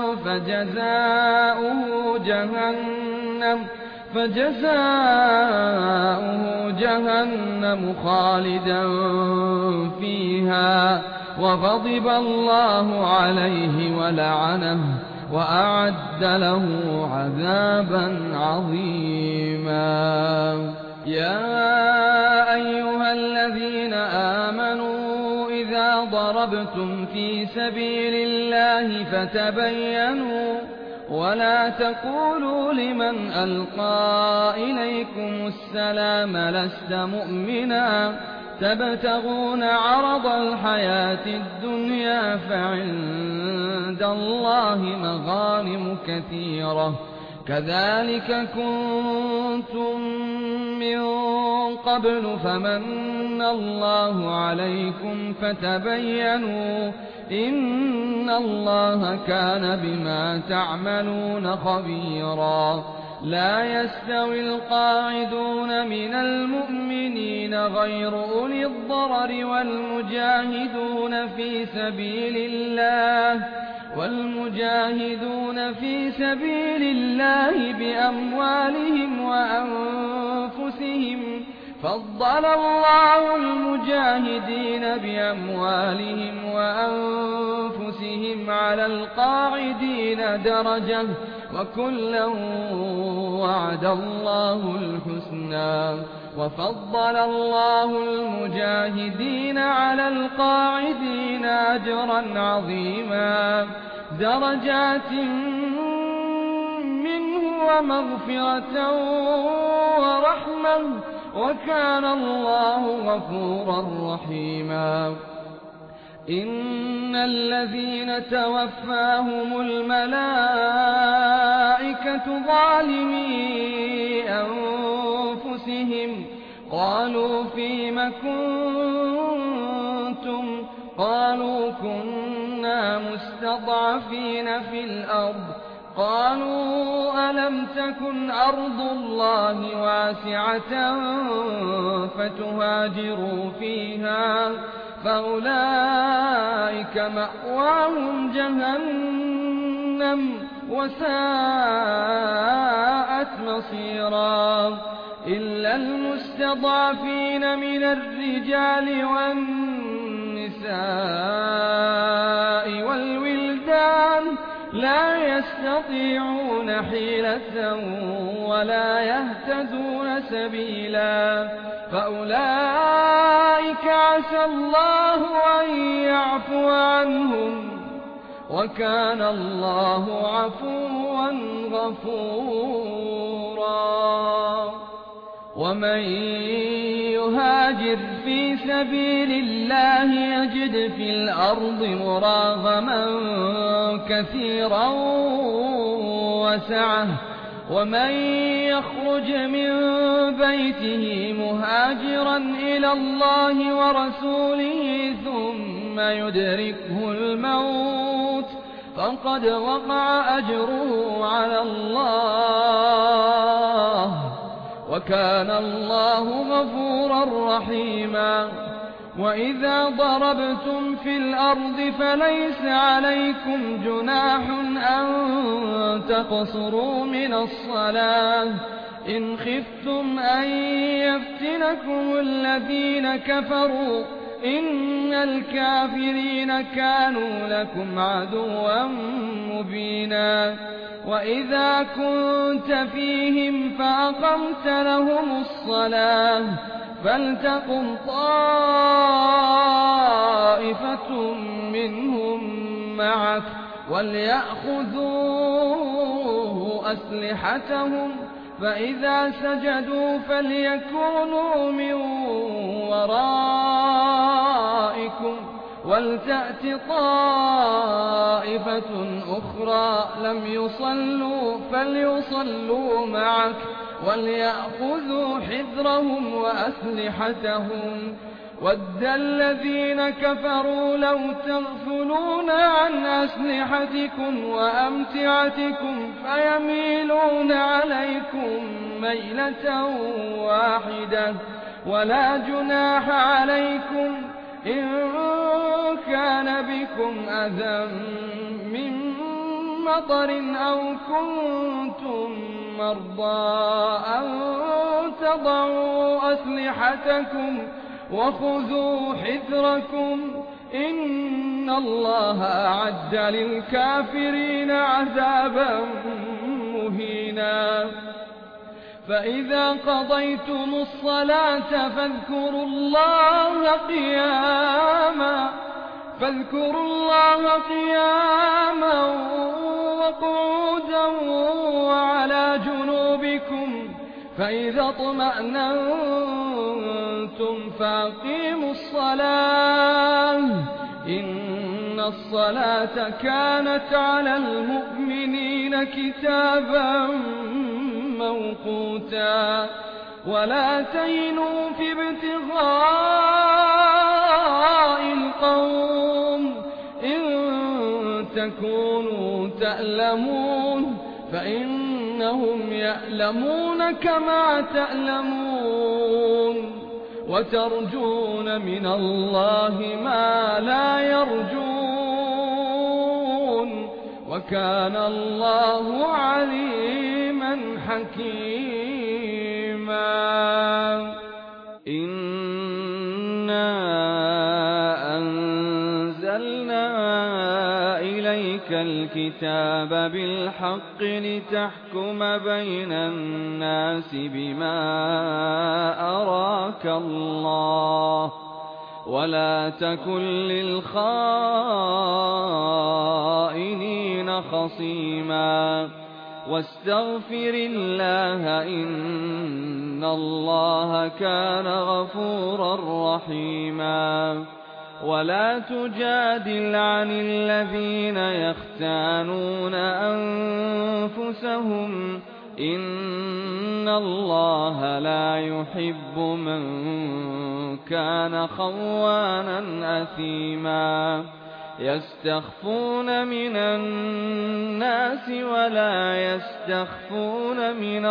C: فجزاؤه جهنم خالدا فيها وغضب الله عليه ولعنه وأعد له عذابا عظيما. يا أيها الذين آمنوا إذا ضربتم في سبيل الله فتبينوا ولا تقولوا لمن ألقى إليكم السلام لست مؤمنا تبتغون عرض الحياة الدنيا فعند الله مغانم كثيرة كذلك كنتم من قبل فمن الله عليكم فتبينوا إن الله كان بما تعملون خبيرا. لا يستوي القاعدون من المؤمنين غير أولي الضرر والمجاهدون في سبيل الله بأموالهم وأنفسهم فضل الله المجاهدين بأموالهم وأنفسهم على القاعدين درجة وكلا وعد الله الحسنى وفضل الله المجاهدين على القاعدين أجرا عظيما درجات منه ومغفرة ورحمة وكان الله غفورا رحيما. إن الذين توفاهم الملائكة ظالمي أنفسهم قالوا فيم كنتم قالوا كنا مستضعفين في الأرض قالوا ألم تكن أرض الله واسعة فتهاجروا فيها فأولئك مأواهم جهنم وساءت مصيرا. إلا المستضعفين من الرجال والنساء والولدان لا يستطيعون حيلة ولا يهتدون سبيلا فأولئك عسى الله أن يعفو عنهم وكان الله عفوا غفورا. ومن يهاجر في سبيل الله يجد في الأرض مراغما كثيرا وسعة ومن يخرج من بيته مهاجرا إلى الله ورسوله ثم يدركه الموت فقد وقع أجره على الله وكان الله غفورا رحيما. وإذا ضربتم في الأرض فليس عليكم جناح أن تقصروا من الصلاة إن خفتم أن يفتنكم الذين كفروا إن الكافرين كانوا لكم عدوا مبينا. وإذا كنت فيهم فأقمت لهم الصلاة فلتقم طائفة منهم معك وليأخذوا أسلحتهم فإذا سجدوا فليكونوا من ورائكم ولتأت طائفة أخرى لم يصلوا فليصلوا معك وليأخذوا حذرهم وأسلحتهم ود الذين كفروا لو تغفلون عن أسلحتكم وأمتعتكم فيميلون عليكم ميلة واحدة ولا جناح عليكم إن كان بكم أذى من مطر أو كنتم مرضى أن تضعوا أسلحتكم وخذوا حذركم إن الله أعد للكافرين عذابا مهينا فإذا قضيتم الصلاة فاذكروا الله قياما وقعودا وعلى جنوبكم فإذا اطمأننتم فأقيموا الصلاة إن الصلاة كانت على المؤمنين كتابا موقوتا ولا تهنوا في ابتغاء القوم إن تكونوا تألمون فإنهم يألمون كما تألمون وترجون من الله ما لا يرجون وكان الله عليما حكيما إنا أنزلنا إليك الكتاب بالحق لتحكم بين الناس بما أراك الله ولا تكن للخائنين خصيما واستغفر الله إن الله كان غفورا رحيما ولا تجادل عن الذين يختانون أنفسهم إن الله لا يحب من كان خوانا أثيما يستخفون من الناس ولا يستخفون من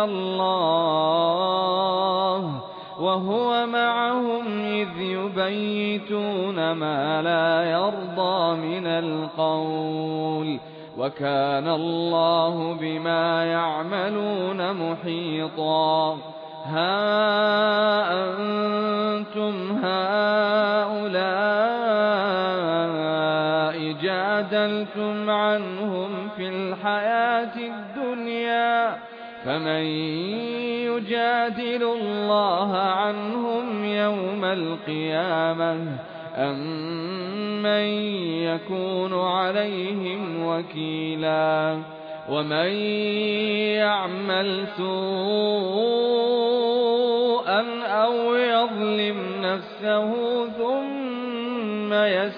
C: الله وهو معهم إذ يبيتون ما لا يرضى من القول وكان الله بما يعملون محيطا ها أنتم هؤلاء جادلتم عنهم في الحياة الدنيا فمن يجادل الله عنهم يوم القيامة أم من يكون عليهم وكيلا ومن يعمل سوءا أو يظلم نفسه ثم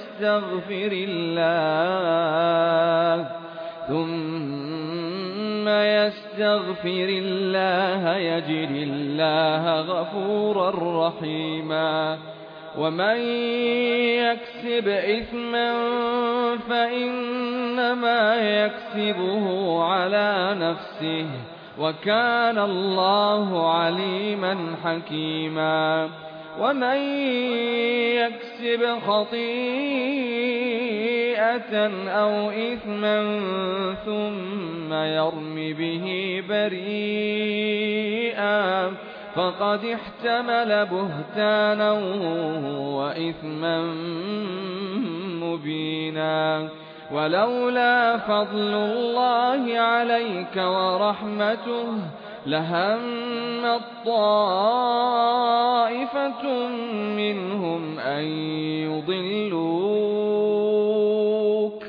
C: يستغفر الله يجد الله غفورا رحيما ومن يكسب إثما فإنما يكسبه على نفسه وكان الله عليما حكيما ومن يكسب خطيئة أو إثما ثم يرم به بريئا فقد احتمل بهتانا وإثما مبينا ولولا فضل الله عليك ورحمته لهمت طائفة منهم أن يضلوك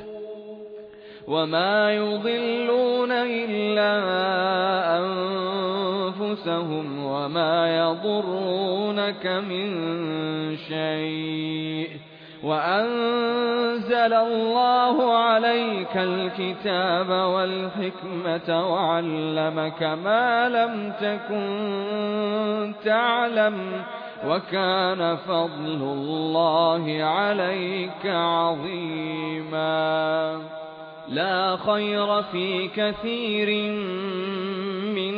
C: وما يضلون إلا أنفسهم أنفسهم وما يضرونك من شيء وأنزل الله عليك الكتاب والحكمة وعلمك ما لم تكن تعلم وكان فضل الله عليك عظيما لا خير في كثير من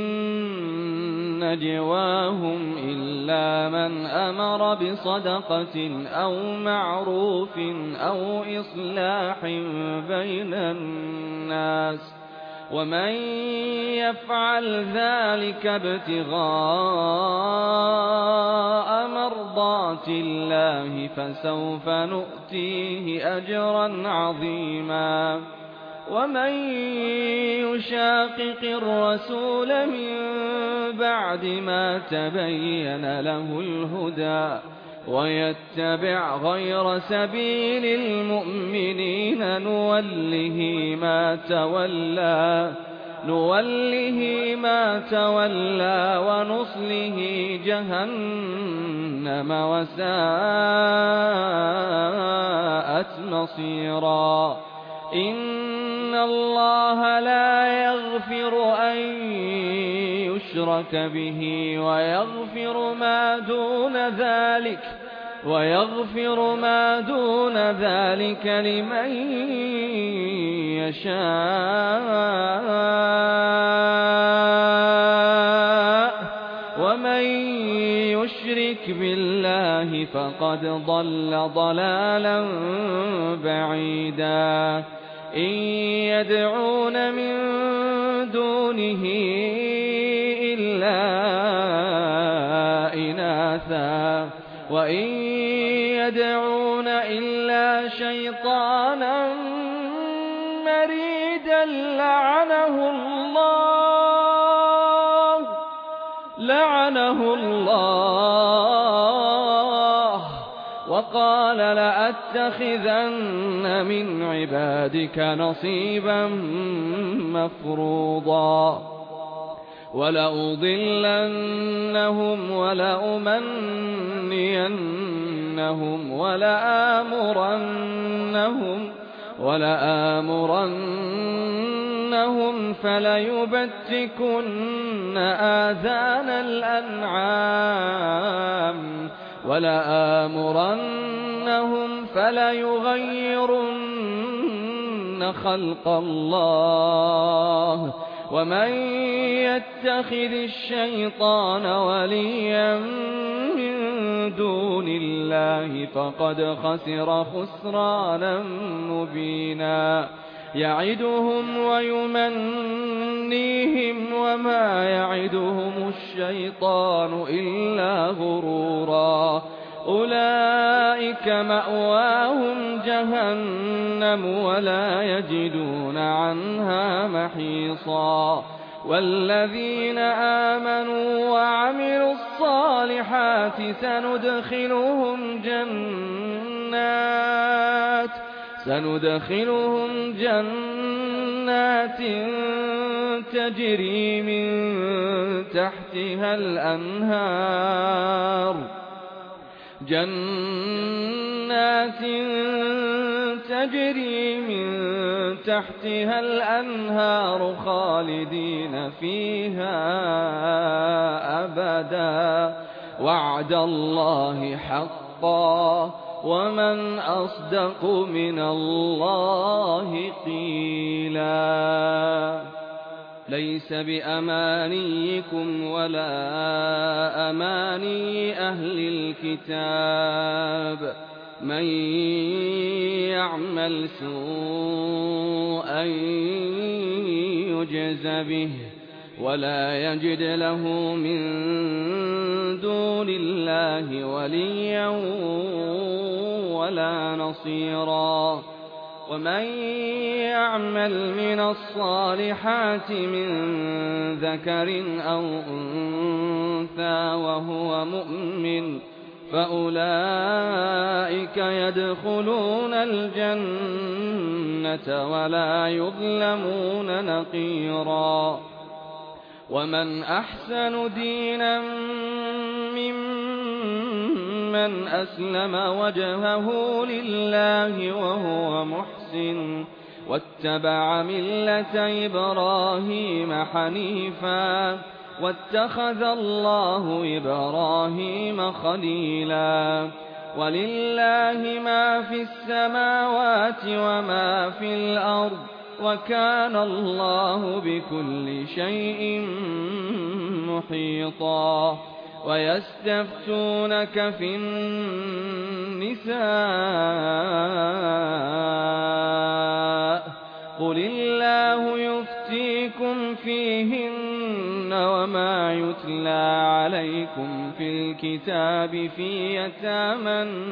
C: نجواهم إلا من أمر بصدقة أو معروف أو إصلاح بين الناس ومن يفعل ذلك ابتغاء مرضات الله فسوف نؤتيه أجرا عظيما ومن يشاقق الرسول من بعد ما تبين له الهدى ويتبع غير سبيل المؤمنين نوله ما تولى ونصله جهنم وساءت مصيرا إن الله لا يغفر أن يشرك به ويغفر ما دون ذلك لمن يشاء ومن يشرك بالله فقد ضل ضلالا بعيدا إن يدعون من دونه إلا إناثا وإن يدعون إلا شيطانا مريدا لعنه الله وقال لأتخذن من عبادك نصيبا مفروضا ولأضلنهم ولأمنينهم ولآمرنهم فليبتكن آذان الأنعام ولآمرنهم فليغيرن خلق الله ومن يتخذ الشيطان وليا من دون الله فقد خسر خسرانا مبينا يعدهم ويمنيهم وما يعدهم الشيطان إلا غرورا أولئك مأواهم جهنم ولا يجدون عنها محيصا والذين آمنوا وعملوا الصالحات سندخلهم جنات تجري من تحتها الأنهار خالدين فيها أبدا وعد الله حقا ومن أصدق من الله قيلا ليس بأمانيكم ولا أماني أهل الكتاب من يعمل سوءا يجز به ولا يجد له من دون الله وليا ولا نصيرا ومن يعمل من الصالحات من ذكر أو أنثى وهو مؤمن فأولئك يدخلون الجنة ولا يظلمون نقيرا ومن أحسن دينا ممن أسلم وجهه لله وهو محسن واتبع ملة إبراهيم حنيفا واتخذ الله إبراهيم خليلا ولله ما في السماوات وما في الأرض وكان الله بكل شيء محيطا ويستفتونك في النساء قل الله يفتيكم فيهن وما يتلى عليكم في الكتاب في يتامى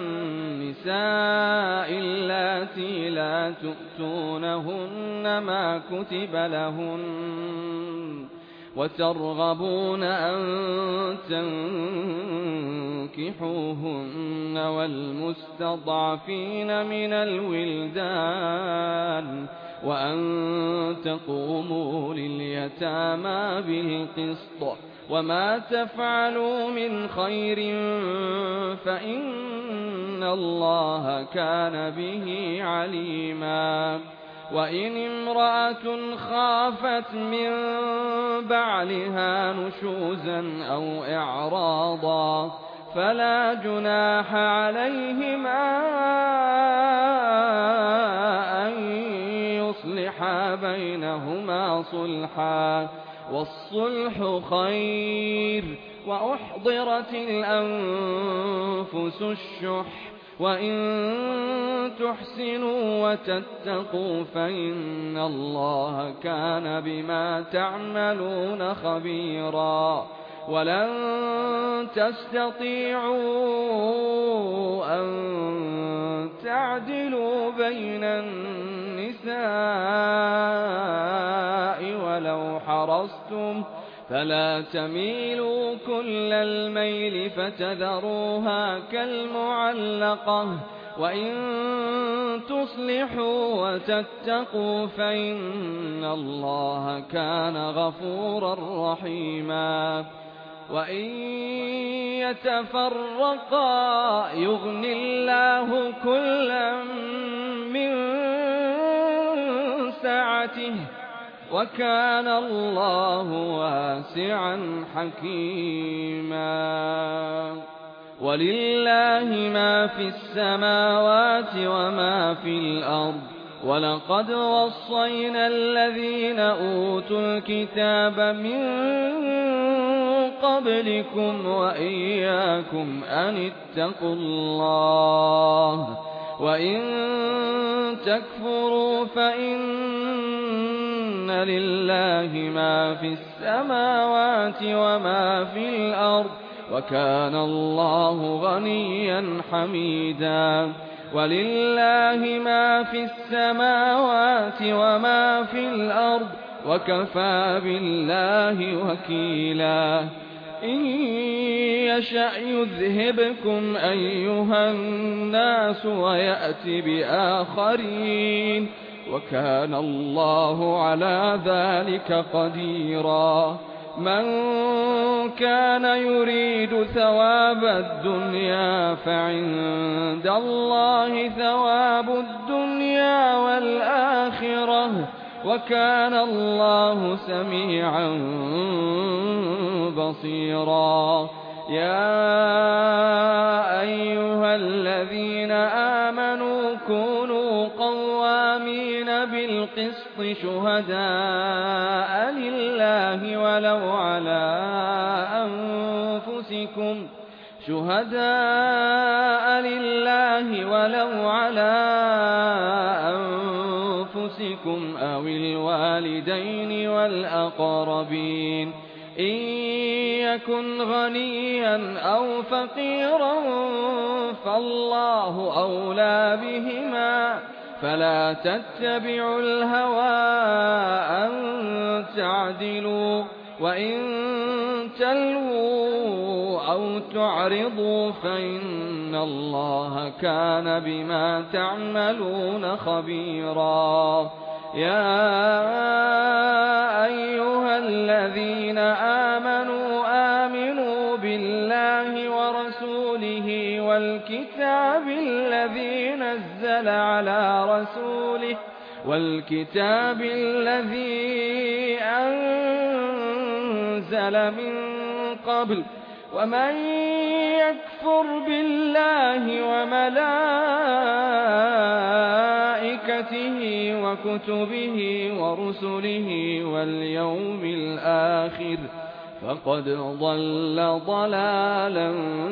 C: النساء اللاتي لا تؤتونهن ما كتب لهن وترغبون أن تنكحوهن والمستضعفين من الولدان وأن تقوموا لليتامى بالقسط وما تفعلوا من خير فإن الله كان به عليما وإن امرأة خافت من بعلها نشوزا أو إعراضا فلا جناح عليهما أن يصلحا بينهما صلحا والصلح خير وأحضرت الأنفس الشح وإن تحسنوا وتتقوا فإن الله كان بما تعملون خبيرا ولن تستطيعوا أن تعدلوا بين النساء ولو حرصتم فلا تميلوا كل الميل فتذروها كالمعلقة وإن تصلحوا وتتقوا فإن الله كان غفورا رحيما وإن يتفرقا يغن الله كلا من سعته وكان الله واسعا حكيما ولله ما في السماوات وما في الأرض ولقد وصينا الذين أوتوا الكتاب من قبلكم وإياكم أن اتقوا الله وإن تكفروا فإن لله ما في السماوات وما في الأرض وكان الله غنيا حميدا ولله ما في السماوات وما في الأرض وكفى بالله وكيلا إن يشأ يذهبكم أيها الناس ويأت بآخرين وكان الله على ذلك قديرا من كان يريد ثواب الدنيا فعند الله ثواب الدنيا والآخرة وكان الله سميعا بصيرا يا أيها الذين آمنوا كونوا قوامين بالقسط شهداء لله ولو على أنفسكم أو الوالدين والأقربين إن يكن غنيا أو فقيرا فالله أولى بهما فلا تتبعوا الهوى أن تعدلوا وإن تلووا أو تعرضوا فإن الله كان بما تعملون خبيرا يا أيها الذين والكتاب الذي أنزل من قبل ومن يكفر بالله وملائكته وكتبه ورسله واليوم الآخر فقد ضل ضلالا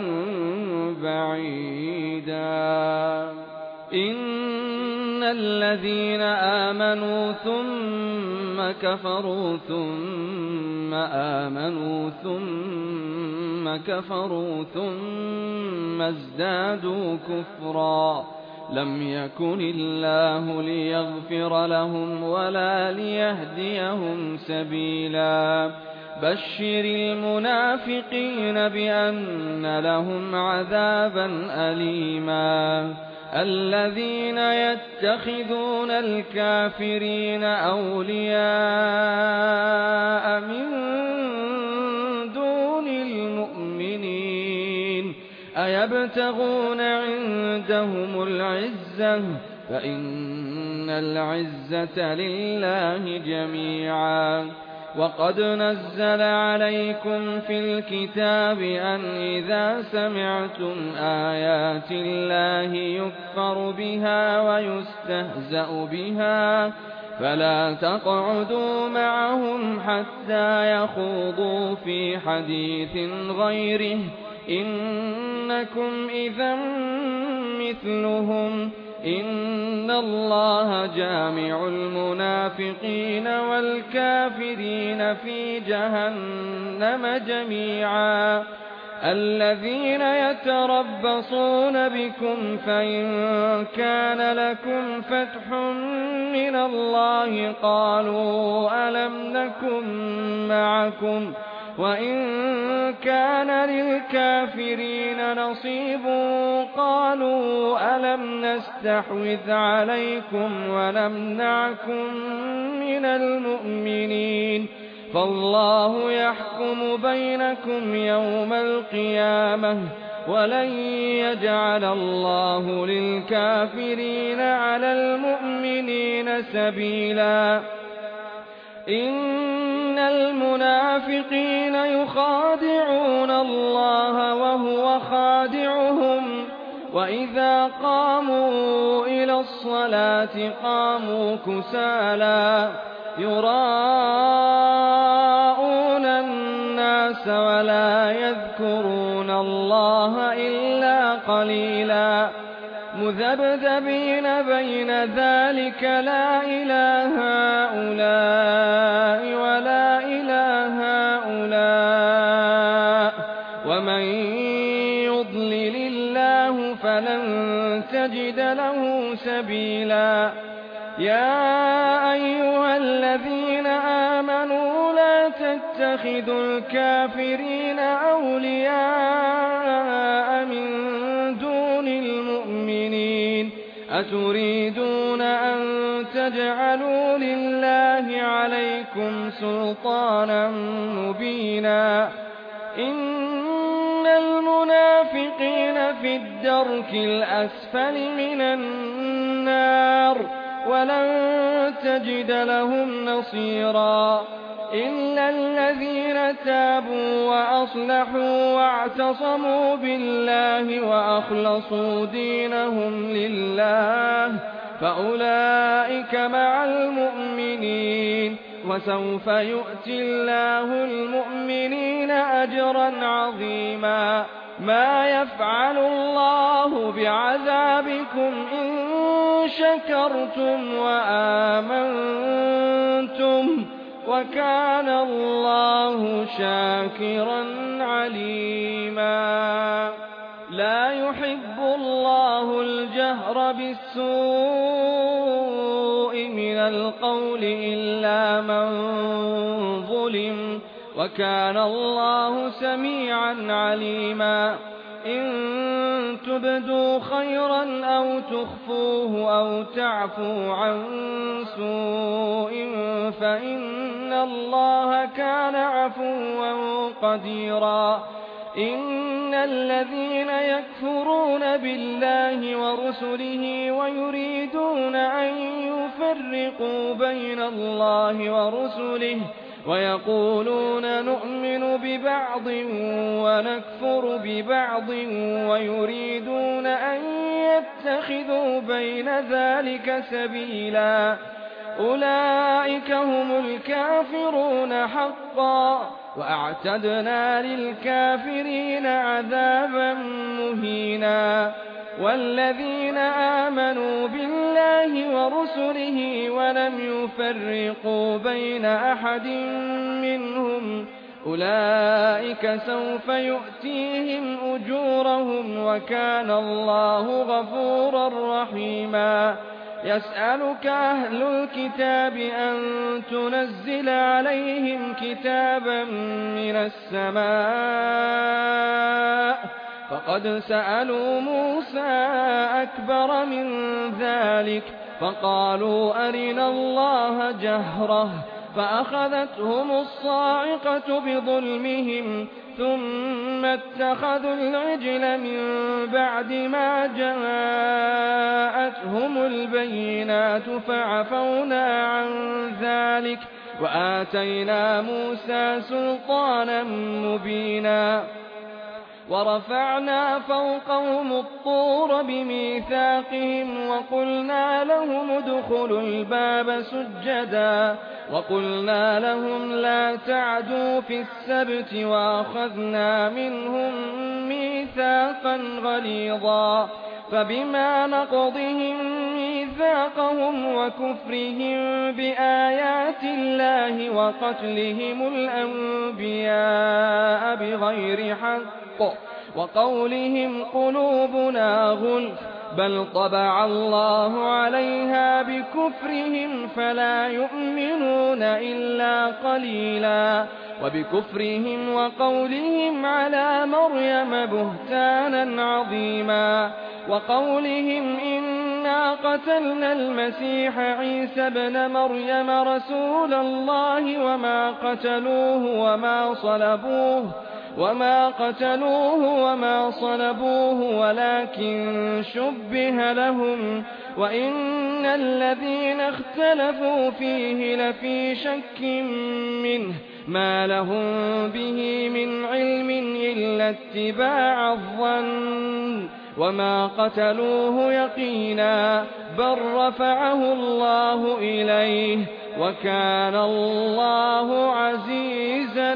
C: بعيدا. إن الذين آمنوا ثم كفروا ثم آمنوا ثم كفروا ثم ازدادوا كفرا لم يكن الله ليغفر لهم ولا ليهديهم سبيلا. بشر المنافقين بأن لهم عذابا أليما. الذين يتخذون الكافرين أولياء من دون المؤمنين أيبتغون عندهم العزة فإن العزة لله جميعا. وقد نزل عليكم في الكتاب أن إذا سمعتم آيات الله يكفر بها ويستهزأ بها فلا تقعدوا معهم حتى يخوضوا في حديث غيره إنكم إذا مثلهم. إن الله جامع المنافقين والكافرين في جهنم جميعا. الذين يتربصون بكم فإن كان لكم فتح من الله قالوا ألم نكن معكم وإن كان للكافرين نصيب قالوا ألم نستحوذ عليكم ونمنعكم من المؤمنين فالله يحكم بينكم يوم القيامة ولن يجعل الله للكافرين على المؤمنين سبيلا. إن المنافقين يخادعون الله وهو خادعهم وإذا قاموا إلى الصلاة قاموا كسالى يراءون الناس ولا يذكرون الله إلا قليلا. مذبذبين بين ذلك لا إله هؤلاء ولا إله هؤلاء ومن يضلل الله فلن تجد له سبيلا. يا أيها الذين آمنوا لا تتخذوا الكافرين أولياء من دون المؤمنين أتريدون أن تجعلوا لله عليكم سلطانا مبينا. إن المنافقين في الدرك الأسفل من النار ولن تجد لهم نصيرا. إلا الذين تابوا وأصلحوا واعتصموا بالله وأخلصوا دينهم لله فأولئك مع المؤمنين وسوف يؤتي الله المؤمنين أجرا عظيما. ما يفعل الله بعذابكم إن شكرتم وآمنتم وكان الله شاكرا عليما. لا يحب الله الجهر بالسوء من القول إلا من ظلم وكان الله سميعا عليما. إن تبدوا خيرا أو تخفوه أو تعفوا عن سوء فإن الله كان عفوا قديرا. إن الذين يكفرون بالله ورسله ويريدون أن يفرقوا بين الله ورسله ويقولون نؤمن ببعض ونكفر ببعض ويريدون أن يتخذوا بين ذلك سبيلا أولئك هم الكافرون حقا وأعتدنا للكافرين عذابا مهينا والذين آمنوا بالله ورسله ولم يفرقوا بين أحد منهم أولئك سوف يؤتيهم أجورهم وكان الله غفورا رحيما يسألك أهل الكتاب أن تنزل عليهم كتابا من السماء فقد سألوا موسى أكبر من ذلك فقالوا أرنا الله جهرة فأخذتهم الصاعقة بظلمهم ثم اتخذوا العجل من بعد ما جاءتهم البينات فعفونا عن ذلك وآتينا موسى سلطانا مبينا ورفعنا فوقهم الطور بميثاقهم وقلنا لهم ادخلوا الباب سجدا وقلنا لهم لا تعدوا في السبت وأخذنا منهم ميثاقا غليظا فبما نقضهم ميثاقهم وكفرهم بآيات الله وقتلهم الأنبياء بغير حق وقولهم قلوبنا غلف بل طبع الله عليها بكفرهم فلا يؤمنون إلا قليلا وبكفرهم وقولهم على مريم بهتانا عظيما وقولهم إنا قتلنا المسيح عيسى ابن مريم رسول الله وما قتلوه وما صلبوه ولكن شبه لهم وإن الذين اختلفوا فيه لفي شك منه ما لهم به من علم إلا اتباع الظن وما قتلوه يقينا بل رفعه الله إليه وكان الله عزيزا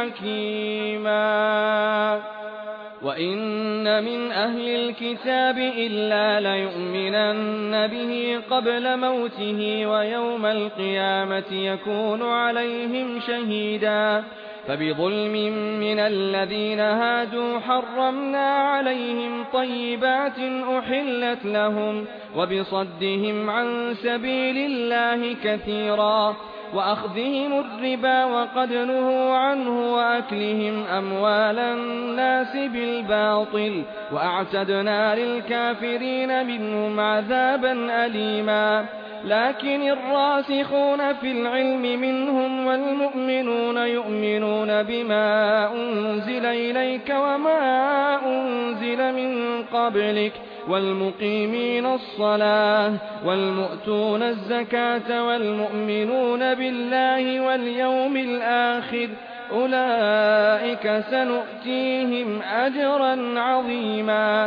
C: حكيما وإن من أهل الكتاب إلا ليؤمنن به قبل موته ويوم القيامة يكون عليهم شهيدا فبظلم من الذين هادوا حرمنا عليهم طيبات أحلت لهم وبصدهم عن سبيل الله كثيرا وأخذهم الربا وقد نهوا عنه وأكلهم أموال الناس بالباطل وأعتدنا للكافرين منهم عذابا أليما لكن الراسخون في العلم منهم والمؤمنون يؤمنون بما أنزل إليك وما أنزل من قبلك والمقيمين الصلاة والمؤتون الزكاة والمؤمنون بالله واليوم الآخر أولئك سنؤتيهم أجرا عظيما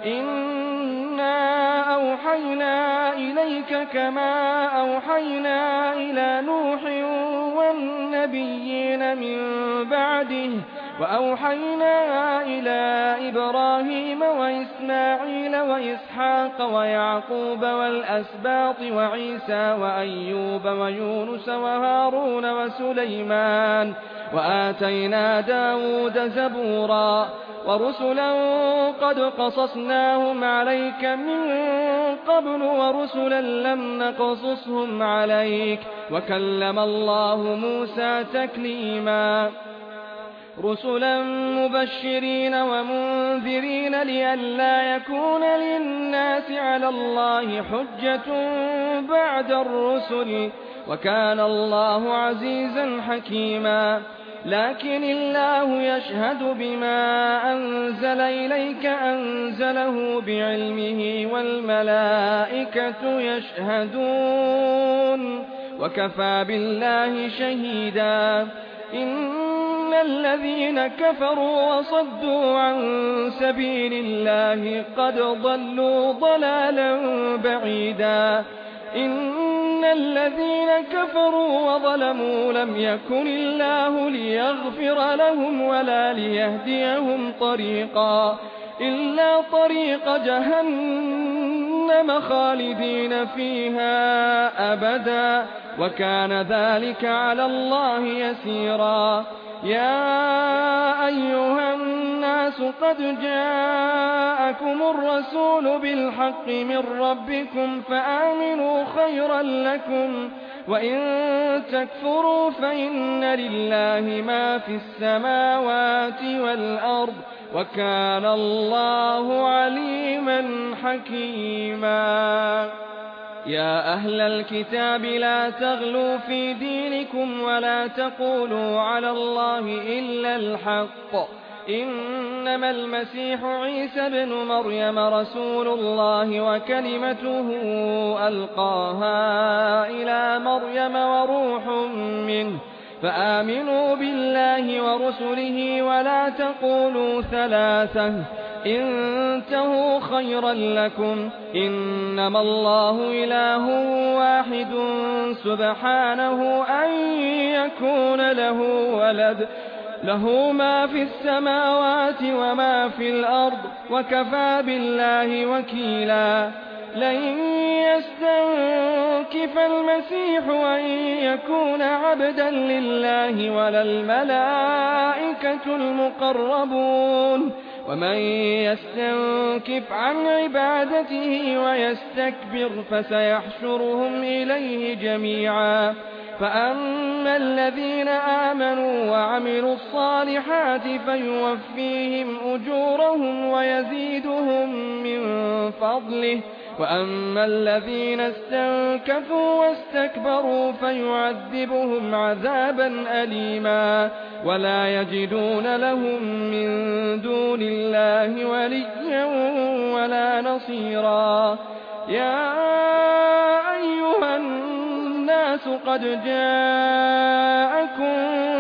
C: إنا أوحينا إليك كما أوحينا إلى نوح والنبيين من بعده وأوحينا إلى إبراهيم وإسماعيل وإسحاق ويعقوب والأسباط وعيسى وأيوب ويونس وهارون وسليمان وآتينا داود زبورا ورسلا قد قصصناهم عليك من قبل ورسلا لم نقصصهم عليك وكلم الله موسى تكليما رسلا مبشرين ومنذرين لئلا يكون للناس على الله حجة بعد الرسل وكان الله عزيزا حكيما لكن الله يشهد بما أنزل إليك أنزله بعلمه والملائكة يشهدون وكفى بالله شهيدا. إن الذين كفروا وصدوا عن سبيل الله قد ضلوا ضلالا بعيدا. إن الذين كفروا وظلموا لم يكن الله ليغفر لهم ولا ليهديهم طريقا إلا طريق جهنم خالدين فيها أبدا وكان ذلك على الله يسيرا. يا أيها الناس قد جاءكم الرسول بالحق من ربكم فآمنوا خيرا لكم وإن تكفروا فإن لله ما في السماوات والأرض وكان الله عليما حكيما. يا أهل الكتاب لا تغلوا في دينكم ولا تقولوا على الله إلا الحق. إنما المسيح عيسى ابن مريم رسول الله وكلمته ألقاها إلى مريم وروح منه فآمنوا بالله ورسله ولا تقولوا ثلاثة انتهوا خيرا لكم. إنما الله إله واحد سبحانه أن يكون له ولد له ما في السماوات وما في الأرض وكفى بالله وكيلا. لن يستنكف المسيح أن يكون عبدا لله ولا الملائكة المقربون ومن يستنكف عن عبادته ويستكبر فسيحشرهم إليه جميعا. فأما الذين آمنوا وعملوا الصالحات فيوفيهم أجورهم ويزيدهم من فضله وأما الذين استنكفوا واستكبروا فيعذبهم عذابا أليما ولا يجدون لهم من دون الله وليا ولا نصيرا. يا أيها الناس قد جاءكم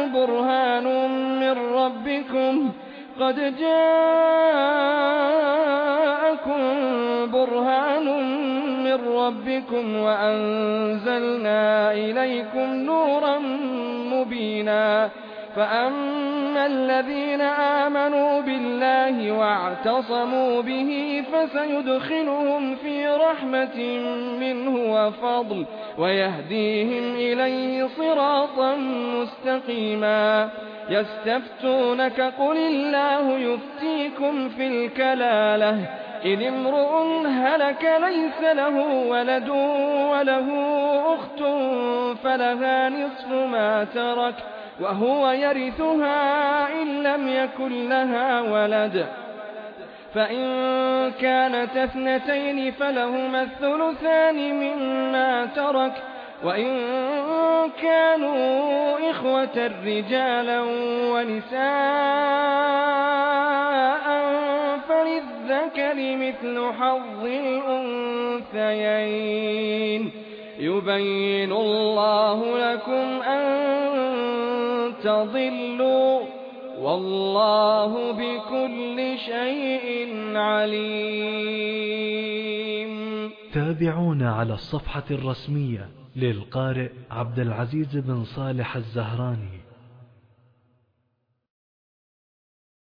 C: برهان من ربكم وأنزلنا إليكم نورا مبينا. فأما الذين آمنوا بالله واعتصموا به فسيدخلهم في رحمة منه وفضل ويهديهم إليه صراطا مستقيما. يستفتونك قل الله يفتيكم في الكلالة إن امرؤ هلك ليس له ولد وله أخت فلها نصف ما ترك وهو يرثها إن لم يكن لها ولد فإن كانت اثنتين فلهما الثلثان مما ترك وإن كانوا إخوة رجالا ونساء فللذكر مثل حظ الأنثيين يبين الله لكم أن تضلوا والله بكل شيء عليم.
A: تابعونا على الصفحة الرسمية للقارئ عبد العزيز بن صالح الزهراني